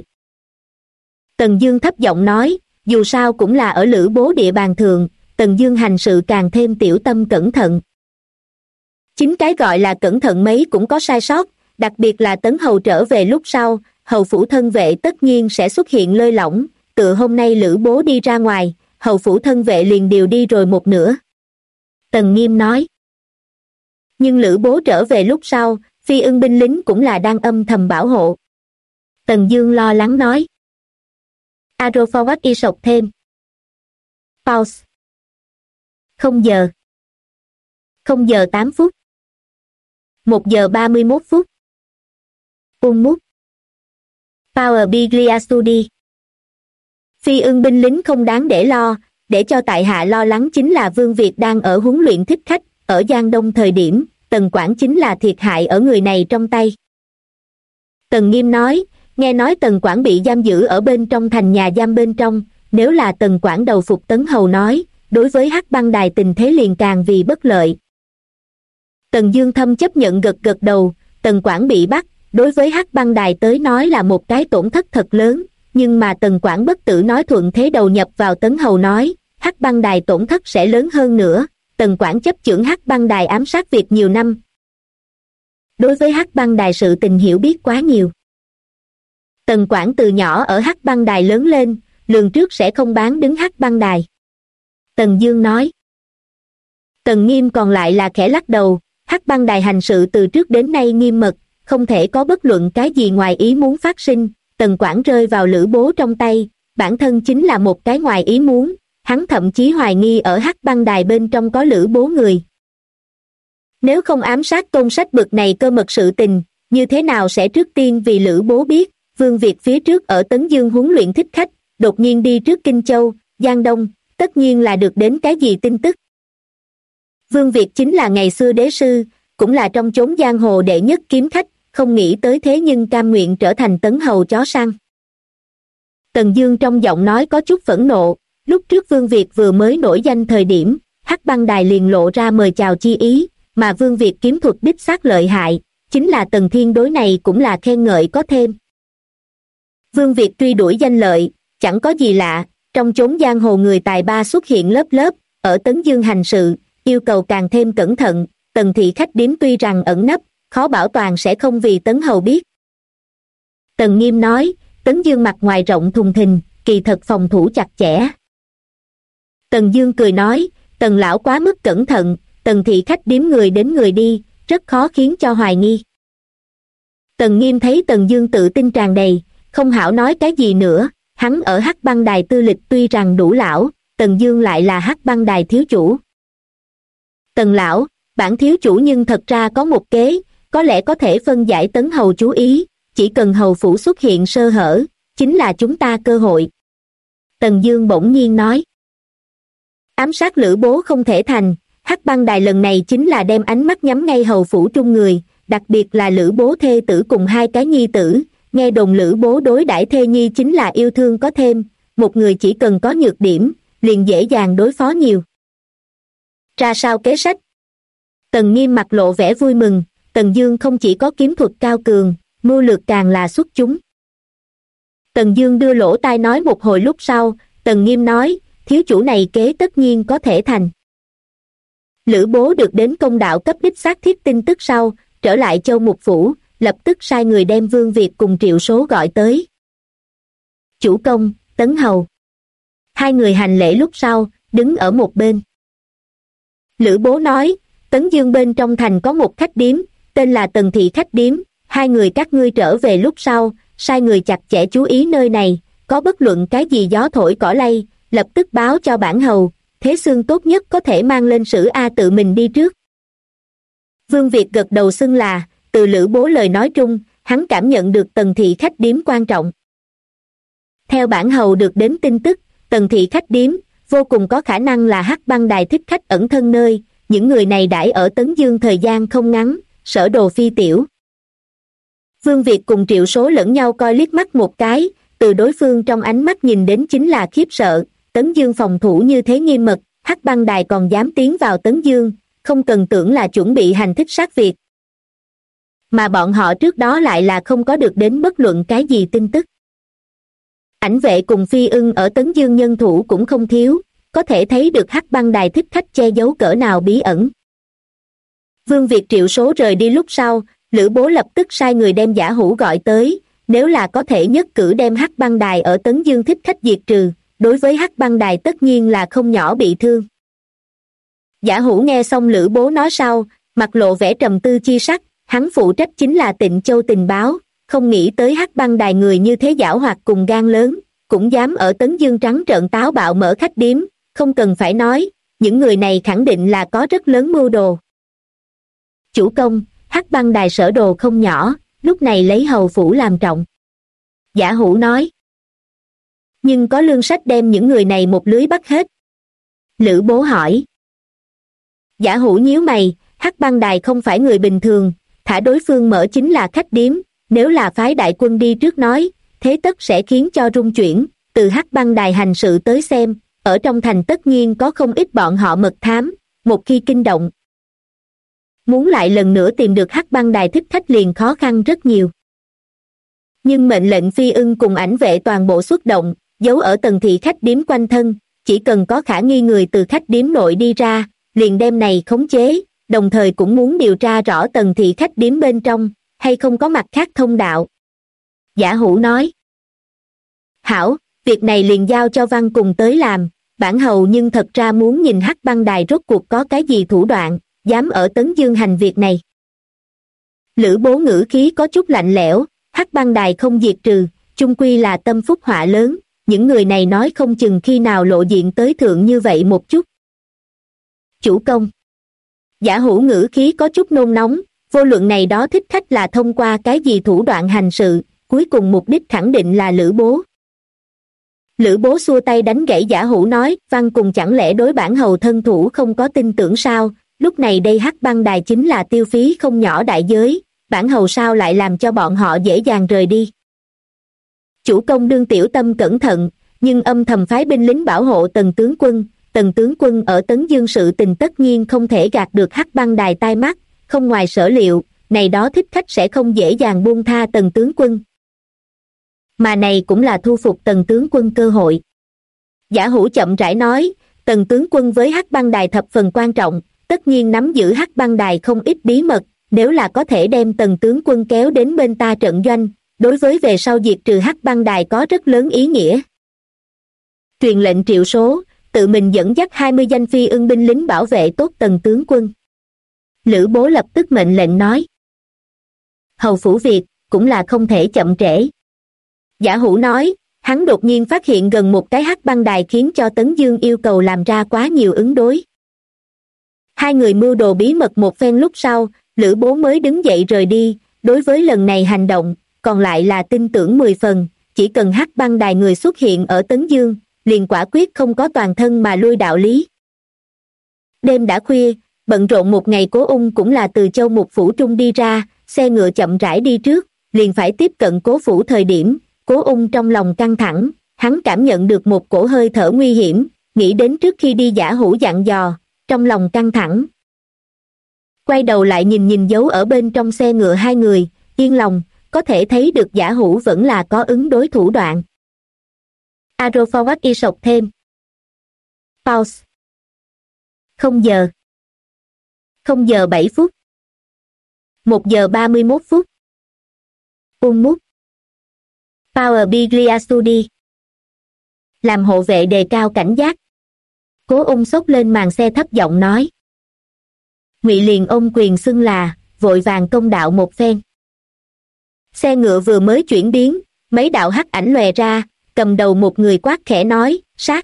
Tần Dương thấp giọng nói, dù sao cũng là ở Lữ Bố địa bàn thượng, Tần Dương hành sự càng thêm tiểu tâm cẩn thận. Chính cái gọi là cẩn thận mấy cũng có sai sót, đặc biệt là Tấn hầu trở về lúc sau, hầu phủ thân vệ tất nhiên sẽ xuất hiện lơi lỏng, tựa hôm nay Lữ Bố đi ra ngoài, hầu phủ thân vệ liền điều đi rồi một nửa. Tần Nghiêm nói. Nhưng Lữ Bố trở về lúc sau, Phi Ưng binh lính cũng là đang âm thầm bảo hộ. Tần Dương lo lắng nói. Arrow forward y sộc thêm. Pause. 0 giờ. 0 giờ 8 phút. 1 giờ 31 phút. Mút. Power Biglia Studi. Phi Ưng binh lính không đáng để lo, để cho tại hạ lo lắng chính là Vương Việt đang ở huấn luyện thích khách, ở Giang Đông thời điểm, Tần Quảng chính là thiệt hại ở người này trong tay. Tần Nghiêm nói, nghe nói Tần Quảng bị giam giữ ở bên trong thành nhà giam bên trong, nếu là Tần Quảng đầu phục Tấn hầu nói, đối với Hắc Băng Đài tình thế liền càng vì bất lợi. Tần Dương Thâm chấp nhận gật gật đầu, Tần Quảng bị bắt, đối với Hắc Băng Đài tới nói là một cái tổn thất thật lớn, nhưng mà Tần Quảng bất tử nói thuận thế đầu nhập vào Tấn hầu nói, Hắc Băng Đài tổn thất sẽ lớn hơn nữa. Tần Quảng chấp chưởng Hắc Băng Đài ám sát việc nhiều năm, đối với Hắc Băng Đài sự tình hiểu biết quá nhiều. Tần Quảng từ nhỏ ở Hắc Băng Đài lớn lên, lường trước sẽ không bán đứng Hắc Băng Đài. Tần Dương nói. Tần Nghiêm còn lại là khẽ lắc đầu, Hắc Băng Đài hành sự từ trước đến nay nghiêm mật, không thể có bất luận cái gì ngoài ý muốn phát sinh. Tần Quảng rơi vào Lữ Bố trong tay, bản thân chính là một cái ngoài ý muốn, hắn thậm chí hoài nghi ở Hắc Băng Đài bên trong có Lữ Bố người. Nếu không ám sát Tôn Sách bực này cơ mật sự tình, như thế nào sẽ trước tiên vì Lữ Bố biết? Vương Việt phía trước ở Tấn Dương huấn luyện thích khách, đột nhiên đi trước Kinh Châu, Giang Đông, tất nhiên là được đến cái gì tin tức. Vương Việt chính là ngày xưa đế sư, cũng là trong chốn giang hồ đệ nhất kiếm khách, không nghĩ tới thế nhưng cam nguyện trở thành Tấn hầu chó săn. Tần Dương trong giọng nói có chút phẫn nộ, lúc trước Vương Việt vừa mới nổi danh thời điểm, Hắc Băng Đài liền lộ ra mời chào chi ý, mà Vương Việt kiếm thuật đích xác lợi hại, chính là Tần Thiên đối này cũng là khen ngợi có thêm. Vương Việt truy đuổi danh lợi, chẳng có gì lạ, trong chốn giang hồ người tài ba xuất hiện lớp lớp, ở Tấn Dương hành sự, yêu cầu càng thêm cẩn thận, Tần thị khách điếm tuy rằng ẩn nấp, khó bảo toàn sẽ không vì Tấn hầu biết. Tần Nghiêm nói, Tấn Dương mặt ngoài rộng thùng thình, kỳ thật phòng thủ chặt chẽ. Tần Dương cười nói, Tần lão quá mức cẩn thận, Tần thị khách điếm người đến người đi, rất khó khiến cho hoài nghi. Tần Nghiêm thấy Tần Dương tự tin tràn đầy, không hảo nói cái gì nữa, hắn ở Hắc Băng Đài tư lịch tuy rằng đủ lão, Tần Dương lại là Hắc Băng Đài thiếu chủ. Tần lão, bản thiếu chủ nhưng thật ra có một kế, có lẽ có thể phân giải Tấn hầu chú ý, chỉ cần hầu phủ xuất hiện sơ hở, chính là chúng ta cơ hội. Tần Dương bỗng nhiên nói. ám sát Lữ Bố không thể thành, Hắc Băng Đài lần này chính là đem ánh mắt nhắm ngay hầu phủ trung người, đặc biệt là Lữ Bố thê tử cùng hai cái nhi tử, nghe đồn Lữ Bố đối đãi thê nhi chính là yêu thương có thêm, một người chỉ cần có nhược điểm, liền dễ dàng đối phó nhiều. Ra sao kế sách? Tần Nghiêm mặt lộ vẻ vui mừng, Tần Dương không chỉ có kiếm thuật cao cường, mưu lược càng là xuất chúng. Tần Dương đưa lỗ tai nói một hồi lúc sau, Tần Nghiêm nói, thiếu chủ này kế tất nhiên có thể thành. Lữ Bố được đến công đạo cấp đích xác thiết tin tức sau, trở lại Châu Mục Phủ, lập tức sai người đem Vương Việt cùng Triệu Số gọi tới. Chủ công, Tấn Hầu. Hai người hành lễ lúc sau, đứng ở một bên. Lữ Bố nói, Tấn Dương bên trong thành có một khách điếm, tên là Tần Thị Khách Điếm, hai người các ngươi trở về lúc sau, sai người chặt chẽ chú ý nơi này, có bất luận cái gì gió thổi cỏ lay, lập tức báo cho bản hầu, thế xương tốt nhất có thể mang lên Sử A tự mình đi trước. Vương Việt gật đầu xưng là, từ Lữ Bố lời nói trung, hắn cảm nhận được Tần Thị Khách Điếm quan trọng. Theo bản hầu được đến tin tức, Tần Thị Khách Điếm, vô cùng có khả năng là Hắc Băng Đài thích khách ẩn thân nơi, những người này đãi ở Tấn Dương thời gian không ngắn, sở đồ phi tiểu. Vương Việt cùng Triệu Số lẫn nhau coi liếc mắt một cái, từ đối phương trong ánh mắt nhìn đến chính là khiếp sợ, Tấn Dương phòng thủ như thế nghiêm mật, Hắc Băng Đài còn dám tiến vào Tấn Dương, không cần tưởng là chuẩn bị hành thích sát Việt. Mà bọn họ trước đó lại là không có được đến bất luận cái gì tin tức. Ảnh vệ cùng Phi Ưng ở Tấn Dương nhân thủ cũng không thiếu, có thể thấy được Hắc Băng Đài thích khách che giấu cỡ nào bí ẩn. Vương Việt Triệu Số rời đi lúc sau, Lữ Bố lập tức sai người đem Giả Hữu gọi tới, nếu là có thể nhất cử đem Hắc Băng Đài ở Tấn Dương thích khách diệt trừ, đối với Hắc Băng Đài tất nhiên là không nhỏ bị thương. Giả Hữu nghe xong Lữ Bố nói sau, mặt lộ vẻ trầm tư chi sắc, hắn phụ trách chính là Tịnh Châu tình báo, không nghĩ tới Hắc Băng Đài người như thế giảo hoạt cùng gan lớn, cũng dám ở Tấn Dương trắng trợn táo bạo mở khách điếm, không cần phải nói, những người này khẳng định là có rất lớn mưu đồ. Chủ công, Hắc Băng Đài sở đồ không nhỏ, lúc này lấy hầu phủ làm trọng. Giả Hữu nói. Nhưng có lương sách đem những người này một lưới bắt hết. Lữ Bố hỏi. Giả Hữu nhíu mày, Hắc Băng Đài không phải người bình thường, thả đối phương mở chính là khách điếm, nếu là phái đại quân đi trước nói, thế tất sẽ khiến cho rung chuyển, từ Hắc Băng Đài hành sự tới xem, ở trong thành tất nhiên có không ít bọn họ mật thám, một khi kinh động. Muốn lại lần nữa tìm được Hắc Băng Đài thích khách liền khó khăn rất nhiều. Nhưng mệnh lệnh Phi Ưng cùng ảnh vệ toàn bộ xuất động, giấu ở Tần Thị Khách Điếm quanh thân, chỉ cần có khả nghi người từ khách điếm nội đi ra, liền đem này khống chế, đồng thời cũng muốn điều tra rõ Tần Thị Khách Điếm bên trong, hay không có mặt khác thông đạo. Giả Hữu nói. Hảo, việc này liền giao cho Văn cùng tới làm, bản hầu nhưng thật ra muốn nhìn Hắc Băng Đài rốt cuộc có cái gì thủ đoạn, dám ở Tấn Dương hành việc này. Lữ Bố ngữ khí có chút lạnh lẽo, Hắc Băng Đài không diệt trừ, chung quy là tâm phúc họa lớn, những người này nói không chừng khi nào lộ diện tới thượng như vậy một chút. Chủ công. Giả Hữu ngữ khí có chút nôn nóng, vô luận này đó thích khách là thông qua cái gì thủ đoạn hành sự, cuối cùng mục đích khẳng định là Lữ Bố. Lữ Bố xua tay đánh gãy Giả Hữu nói, Văn cùng chẳng lẽ đối bản hầu thân thủ không có tin tưởng sao, lúc này đây Hắc Băng Đài chính là tiêu phí không nhỏ đại giới, bản hầu sao lại làm cho bọn họ dễ dàng rời đi. Chủ công đương tiểu tâm cẩn thận, nhưng âm thầm phái binh lính bảo hộ Tần tướng quân ở Tấn Dương sự tình tất nhiên không thể gạt được Hắc Băng Đài tai mắt, không ngoài sở liệu, này đó thích khách sẽ không dễ dàng buông tha Tần tướng quân. Mà này cũng là thu phục Tần tướng quân cơ hội. Giả Hữu chậm rãi nói, Tần tướng quân với Hắc Băng Đài thập phần quan trọng, tất nhiên nắm giữ Hắc Băng Đài không ít bí mật, nếu là có thể đem Tần tướng quân kéo đến bên ta trận doanh, đối với về sau diệt trừ Hắc Băng Đài có rất lớn ý nghĩa. Truyền lệnh Triệu Số, tự mình dẫn dắt 20 danh Phi Ưng binh lính bảo vệ tốt Tần tướng quân. Lữ Bố lập tức mệnh lệnh nói. Hầu phủ việc, cũng là không thể chậm trễ. Giả Hữu nói, hắn đột nhiên phát hiện gần một cái Hắc Băng Đài khiến cho Tấn Dương yêu cầu làm ra quá nhiều ứng đối. Hai người mưu đồ bí mật một phen lúc sau, Lữ Bố mới đứng dậy rời đi, đối với lần này hành động, còn lại là tin tưởng 10 phần, chỉ cần Hắc Băng Đài người xuất hiện ở Tấn Dương, liền quả quyết không có toàn thân mà lui đạo lý. Đêm đã khuya, bận rộn một ngày Cố Ung cũng là từ Châu Mục Phủ Trung đi ra, xe ngựa chậm rãi đi trước, liền phải tiếp cận Cố Phủ thời điểm, Cố Ung trong lòng căng thẳng, hắn cảm nhận được một cổ hơi thở nguy hiểm, nghĩ đến trước khi đi Giả Hữu dặn dò, trong lòng căng thẳng. Quay đầu lại nhìn dấu ở bên trong xe ngựa hai người, yên lòng, có thể thấy được Giả Hữu vẫn là có ứng đối thủ đoạn. Arrow forward y sọc thêm. Pause. 0 giờ. 0 giờ 7 phút. 1 giờ 31 phút. Mút. Power Bigliasudi. Làm hộ vệ đề cao cảnh giác. Cố Ung xốc lên màn xe thấp giọng nói. Ngụy liền ôm quyền xưng là, vội vàng công đạo một phen. Xe ngựa vừa mới chuyển biến, mấy đạo hắc ảnh lòe ra, cầm đầu một người quát khẽ nói, sát.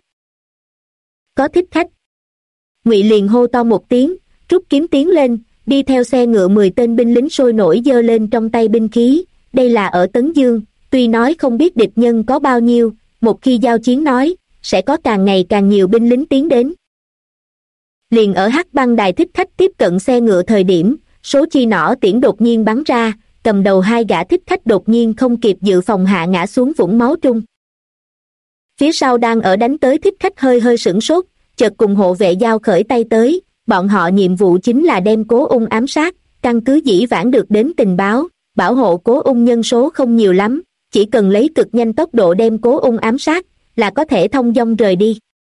Có thích khách. Ngụy liền hô to một tiếng, rút kiếm tiến lên, đi theo xe ngựa 10 tên binh lính sôi nổi giơ lên trong tay binh khí. Đây là ở Tấn Dương, tuy nói không biết địch nhân có bao nhiêu, một khi giao chiến nói, sẽ có càng ngày càng nhiều binh lính tiến đến. Liền ở hắc băng đài thích khách tiếp cận xe ngựa thời điểm, số chi nỏ tiễn đột nhiên bắn ra, cầm đầu hai gã thích khách đột nhiên không kịp dự phòng hạ ngã xuống vũng máu trung. Phía sau đang ở đánh tới thích khách hơi sửng sốt, chợt cùng hộ vệ giao khởi tay tới, bọn họ nhiệm vụ chính là đem Cố Ung ám sát, căn cứ dĩ vãng được đến tình báo, bảo hộ Cố Ung nhân số không nhiều lắm, chỉ cần lấy cực nhanh tốc độ đem Cố Ung ám sát, là có thể thông dong rời đi.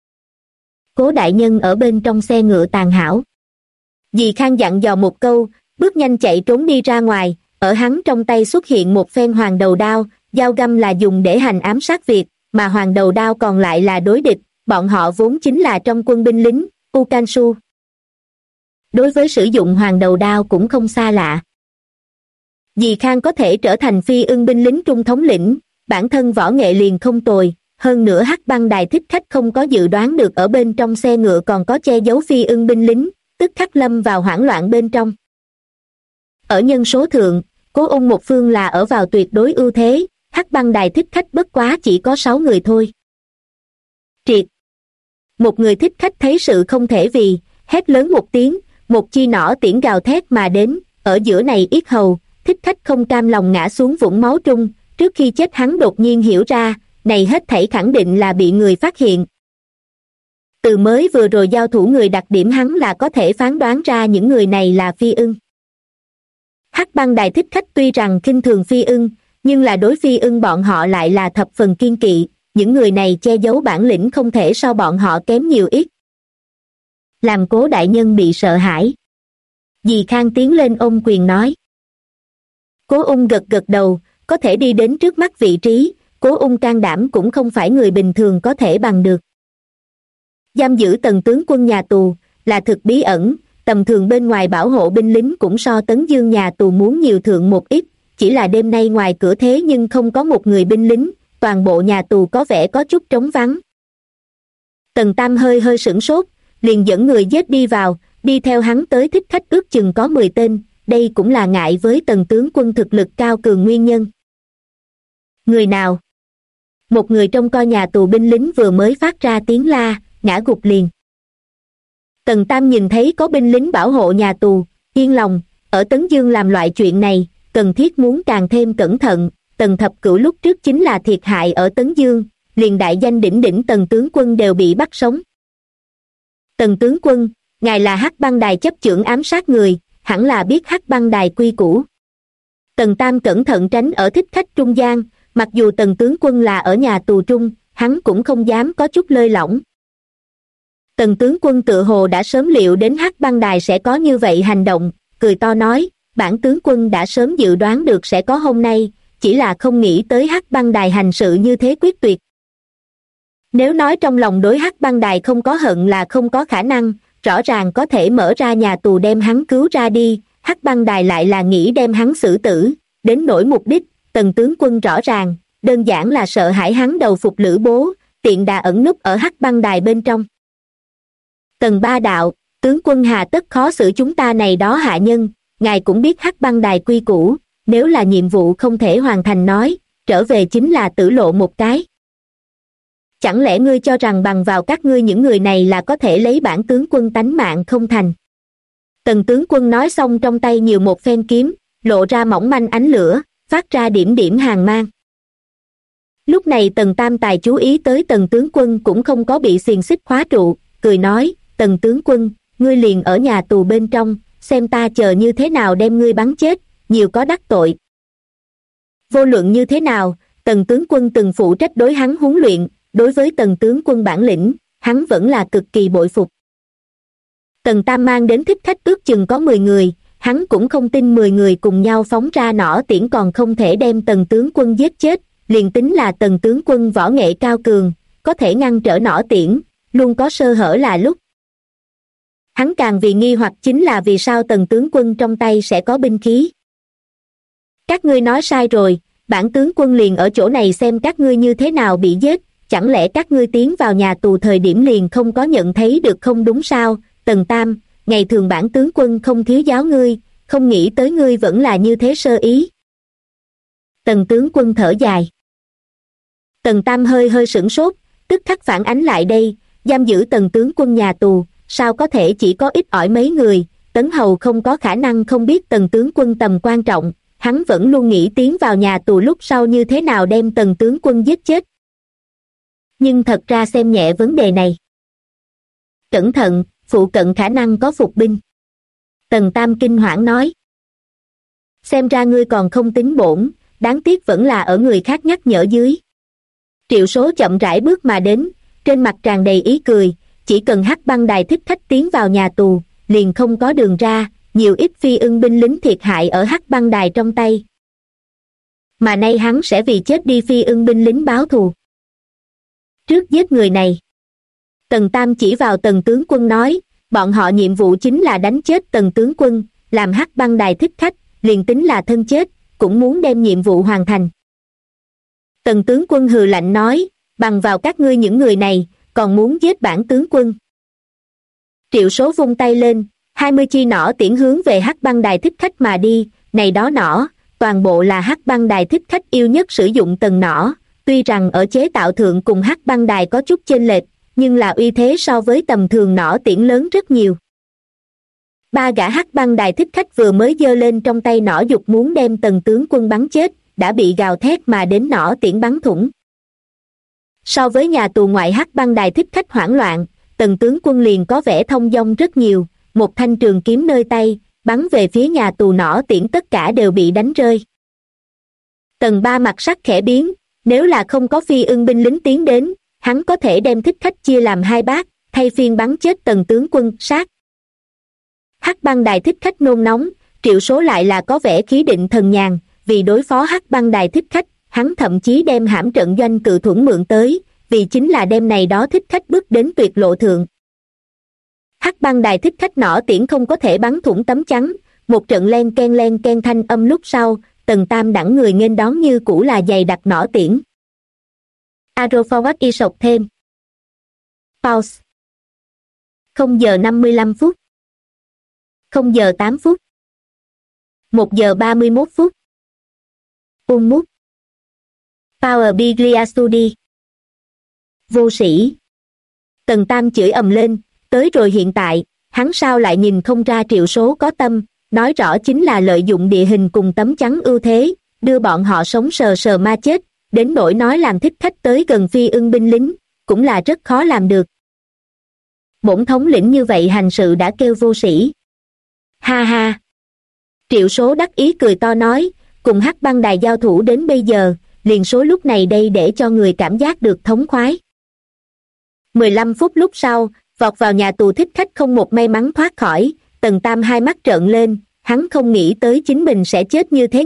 Cố đại nhân ở bên trong xe ngựa tàn hảo. Dì Khang dặn dò một câu, bước nhanh chạy trốn đi ra ngoài, ở hắn trong tay xuất hiện một phen hoàng đầu đao, dao găm là dùng để hành ám sát việc, mà hoàng đầu đao còn lại là đối địch, bọn họ vốn chính là trong quân binh lính, Ukansu. Đối với sử dụng hoàng đầu đao cũng không xa lạ. Dì Khang có thể trở thành phi ưng binh lính trung thống lĩnh, bản thân võ nghệ liền không tồi, hơn nữa hắc băng đài thích khách không có dự đoán được ở bên trong xe ngựa còn có che giấu phi ưng binh lính, tức khắc lâm vào hoảng loạn bên trong. Ở nhân số thượng, Cố Ung một phương là ở vào tuyệt đối ưu thế, hắc băng đài thích khách bất quá chỉ có 6 người thôi. Triệt. Một người thích khách thấy sự không thể vì, hét lớn một tiếng, một chi nỏ tiễn gào thét mà đến, ở giữa này yết hầu, thích khách không cam lòng ngã xuống vũng máu trung, trước khi chết hắn đột nhiên hiểu ra, này hết thảy khẳng định là bị người phát hiện. Từ mới vừa rồi giao thủ người đặc điểm hắn là có thể phán đoán ra những người này là phi ưng. Hắc băng đài thích khách tuy rằng khinh thường phi ưng, nhưng là đối phi ưng bọn họ lại là thập phần kiên kỵ, những người này che giấu bản lĩnh không thể so bọn họ kém nhiều ít. Làm Cố đại nhân bị sợ hãi. Dì Khang tiến lên ôm quyền nói. Cố Ung gật gật đầu, có thể đi đến trước mắt vị trí, Cố Ung can đảm cũng không phải người bình thường có thể bằng được. Giam giữ Tần tướng quân nhà tù, là thực bí ẩn, tầm thường bên ngoài bảo hộ binh lính cũng so Tấn Dương nhà tù muốn nhiều thượng một ít, chỉ là đêm nay ngoài cửa thế nhưng không có một người binh lính, toàn bộ nhà tù có vẻ có chút trống vắng. Tần Tam hơi sửng sốt, liền dẫn người giết đi vào, đi theo hắn tới thích khách ước chừng có 10 tên, đây cũng là ngại với Tần tướng quân thực lực cao cường nguyên nhân. Người nào? Một người trong coi nhà tù binh lính vừa mới phát ra tiếng la, ngã gục liền. Tần Tam nhìn thấy có binh lính bảo hộ nhà tù, yên lòng, ở Tấn Dương làm loại chuyện này, cần thiết muốn càng thêm cẩn thận. Tần Thập Cửu lúc trước chính là thiệt hại ở Tấn Dương, liền đại danh đỉnh đỉnh Tần tướng quân đều bị bắt sống. Tần tướng quân, ngài là hắc băng đài chấp chưởng ám sát người, hẳn là biết hắc băng đài quy củ. Tần Tam cẩn thận tránh ở thích khách trung gian, mặc dù Tần tướng quân là ở nhà tù trung, hắn cũng không dám có chút lơi lỏng. Tần tướng quân tự hồ đã sớm liệu đến hắc băng đài sẽ có như vậy hành động, cười to nói, bản tướng quân đã sớm dự đoán được sẽ có hôm nay, chỉ là không nghĩ tới hắc băng đài hành sự như thế quyết tuyệt. Nếu nói trong lòng đối hắc băng đài không có hận là không có khả năng, rõ ràng có thể mở ra nhà tù đem hắn cứu ra đi, hắc băng đài lại là nghĩ đem hắn xử tử, đến nỗi mục đích, Tần tướng quân rõ ràng, đơn giản là sợ hãi hắn đầu phục Lữ Bố, tiện đà ẩn núp ở hắc băng đài bên trong. Tần Ba đạo, tướng quân hà tất khó xử chúng ta này đó hạ nhân, ngài cũng biết hắc băng đài quy củ, nếu là nhiệm vụ không thể hoàn thành nói, trở về chính là tử lộ một cái. chẳng lẽ ngươi cho rằng bằng vào các ngươi những người này là có thể lấy bản tướng quân tánh mạng không thành? Tần tướng quân nói xong trong tay nhiều một phen kiếm, lộ ra mỏng manh ánh lửa, phát ra điểm điểm hàn mang. Lúc này Tần Tam Tài chú ý tới Tần tướng quân cũng không có bị xiềng xích khóa trụ, cười nói, Tần tướng quân, ngươi liền ở nhà tù bên trong, xem ta chờ như thế nào đem ngươi bắn chết, nhiều có đắc tội. Vô luận như thế nào, Tần tướng quân từng phụ trách đối hắn huấn luyện, đối với Tần tướng quân bản lĩnh, hắn vẫn là cực kỳ bội phục. Tần Tam mang đến thích khách ước chừng có 10 người, hắn cũng không tin 10 người cùng nhau phóng ra nỏ tiễn còn không thể đem Tần tướng quân giết chết, liền tính là Tần tướng quân võ nghệ cao cường, có thể ngăn trở nỏ tiễn, luôn có sơ hở là lúc. Hắn càng vì nghi hoặc chính là vì sao Tần tướng quân trong tay sẽ có binh khí. Các ngươi nói sai rồi, bản tướng quân liền ở chỗ này xem các ngươi như thế nào bị giết, chẳng lẽ các ngươi tiến vào nhà tù thời điểm liền không có nhận thấy được không đúng sao? Tần Tam, ngày thường bản tướng quân không thiếu giáo ngươi, không nghĩ tới ngươi vẫn là như thế sơ ý. Tần tướng quân thở dài. Tần Tam hơi hơi sửng sốt, tức khắc phản ánh lại đây, giam giữ Tần tướng quân nhà tù, sao có thể chỉ có ít ỏi mấy người, Tấn Hầu không có khả năng không biết Tần tướng quân tầm quan trọng, hắn vẫn luôn nghĩ tiến vào nhà tù lúc sau như thế nào đem Tần tướng quân giết chết. Nhưng thật ra xem nhẹ vấn đề này. Cẩn thận, phụ cận khả năng có phục binh. Tần Tam kinh hoảng nói. Xem ra ngươi còn không tính bổn, đáng tiếc vẫn là ở người khác nhắc nhở dưới. Triệu Số chậm rãi bước mà đến, trên mặt tràn đầy ý cười, chỉ cần Hắc Băng Đài thích khách tiến vào nhà tù, liền không có đường ra, nhiều ít phi ưng binh lính thiệt hại ở Hắc Băng Đài trong tay. Mà nay hắn sẽ vì chết đi phi ưng binh lính báo thù. Trước giết người này. Tần Tam chỉ vào Tần tướng quân nói, bọn họ nhiệm vụ chính là đánh chết Tần tướng quân, làm Hắc Băng Đài thích khách, liền tính là thân chết, cũng muốn đem nhiệm vụ hoàn thành. Tần tướng quân hừ lạnh nói, bằng vào các ngươi những người này, còn muốn giết bản tướng quân. Triệu Số vung tay lên, 20 chi nỏ tiễn hướng về Hắc Băng Đài thích khách mà đi, này đó nỏ, toàn bộ là Hắc Băng Đài thích khách yêu nhất sử dụng tần nỏ, tuy rằng ở chế tạo thượng cùng Hắc Băng Đài có chút chênh lệch, nhưng là uy thế so với tầm thường nỏ tiễn lớn rất nhiều. Ba gã Hắc Băng Đài thích khách vừa mới giơ lên trong tay nỏ dục muốn đem Tần tướng quân bắn chết, đã bị gào thét mà đến nỏ tiễn bắn thủng. So với nhà tù ngoại Hắc Băng Đài thích khách hoảng loạn, Tần tướng quân liền có vẻ thông dong rất nhiều, một thanh trường kiếm nơi tay, bắn về phía nhà tù nỏ tiễn tất cả đều bị đánh rơi. Tần Ba mặt sắc khẽ biến, nếu là không có phi ưng binh lính tiến đến, hắn có thể đem thích khách chia làm hai bát, thay phiên bắn chết Tần tướng quân, sát. Hắc Băng Đài thích khách nôn nóng, Triệu Số lại là có vẻ khí định thần nhàn, vì đối phó Hắc Băng Đài thích khách, hắn thậm chí đem hãm trận doanh cự thuẫn mượn tới, vì chính là đem này đó thích khách bước đến tuyệt lộ thượng. Hắc Băng Đài thích khách nỏ tiễn không có thể bắn thủng tấm chắn, một trận len ken thanh âm lúc sau, Tần Tam đẳng người nghênh đón như cũ là dày đặc nỏ tiễn. Arrow forward y sộc thêm. Pause. 0 giờ 55 phút. 0 giờ 8 phút. 1 giờ 31 phút. Mút. Power Biglia Studi. Vô sĩ. Tần Tam chửi ầm lên, tới rồi hiện tại, hắn sao lại nhìn không ra Triệu Số có tâm, nói rõ chính là lợi dụng địa hình cùng tấm chắn ưu thế, đưa bọn họ sống sờ sờ ma chết, đến nỗi nói làm thích khách tới gần phi ưng binh lính, cũng là rất khó làm được. Bổn thống lĩnh như vậy hành sự đã kêu vô sĩ. Ha ha. Triệu Số đắc ý cười to nói, cùng Hắc Băng Đài giao thủ đến bây giờ, liền số lúc này đây để cho người cảm giác được thống khoái. 15 phút lúc sau, vọt vào nhà tù thích khách không một may mắn thoát khỏi, Tần Tam hai mắt trợn lên, hắn không nghĩ tới chính mình sẽ chết như thế.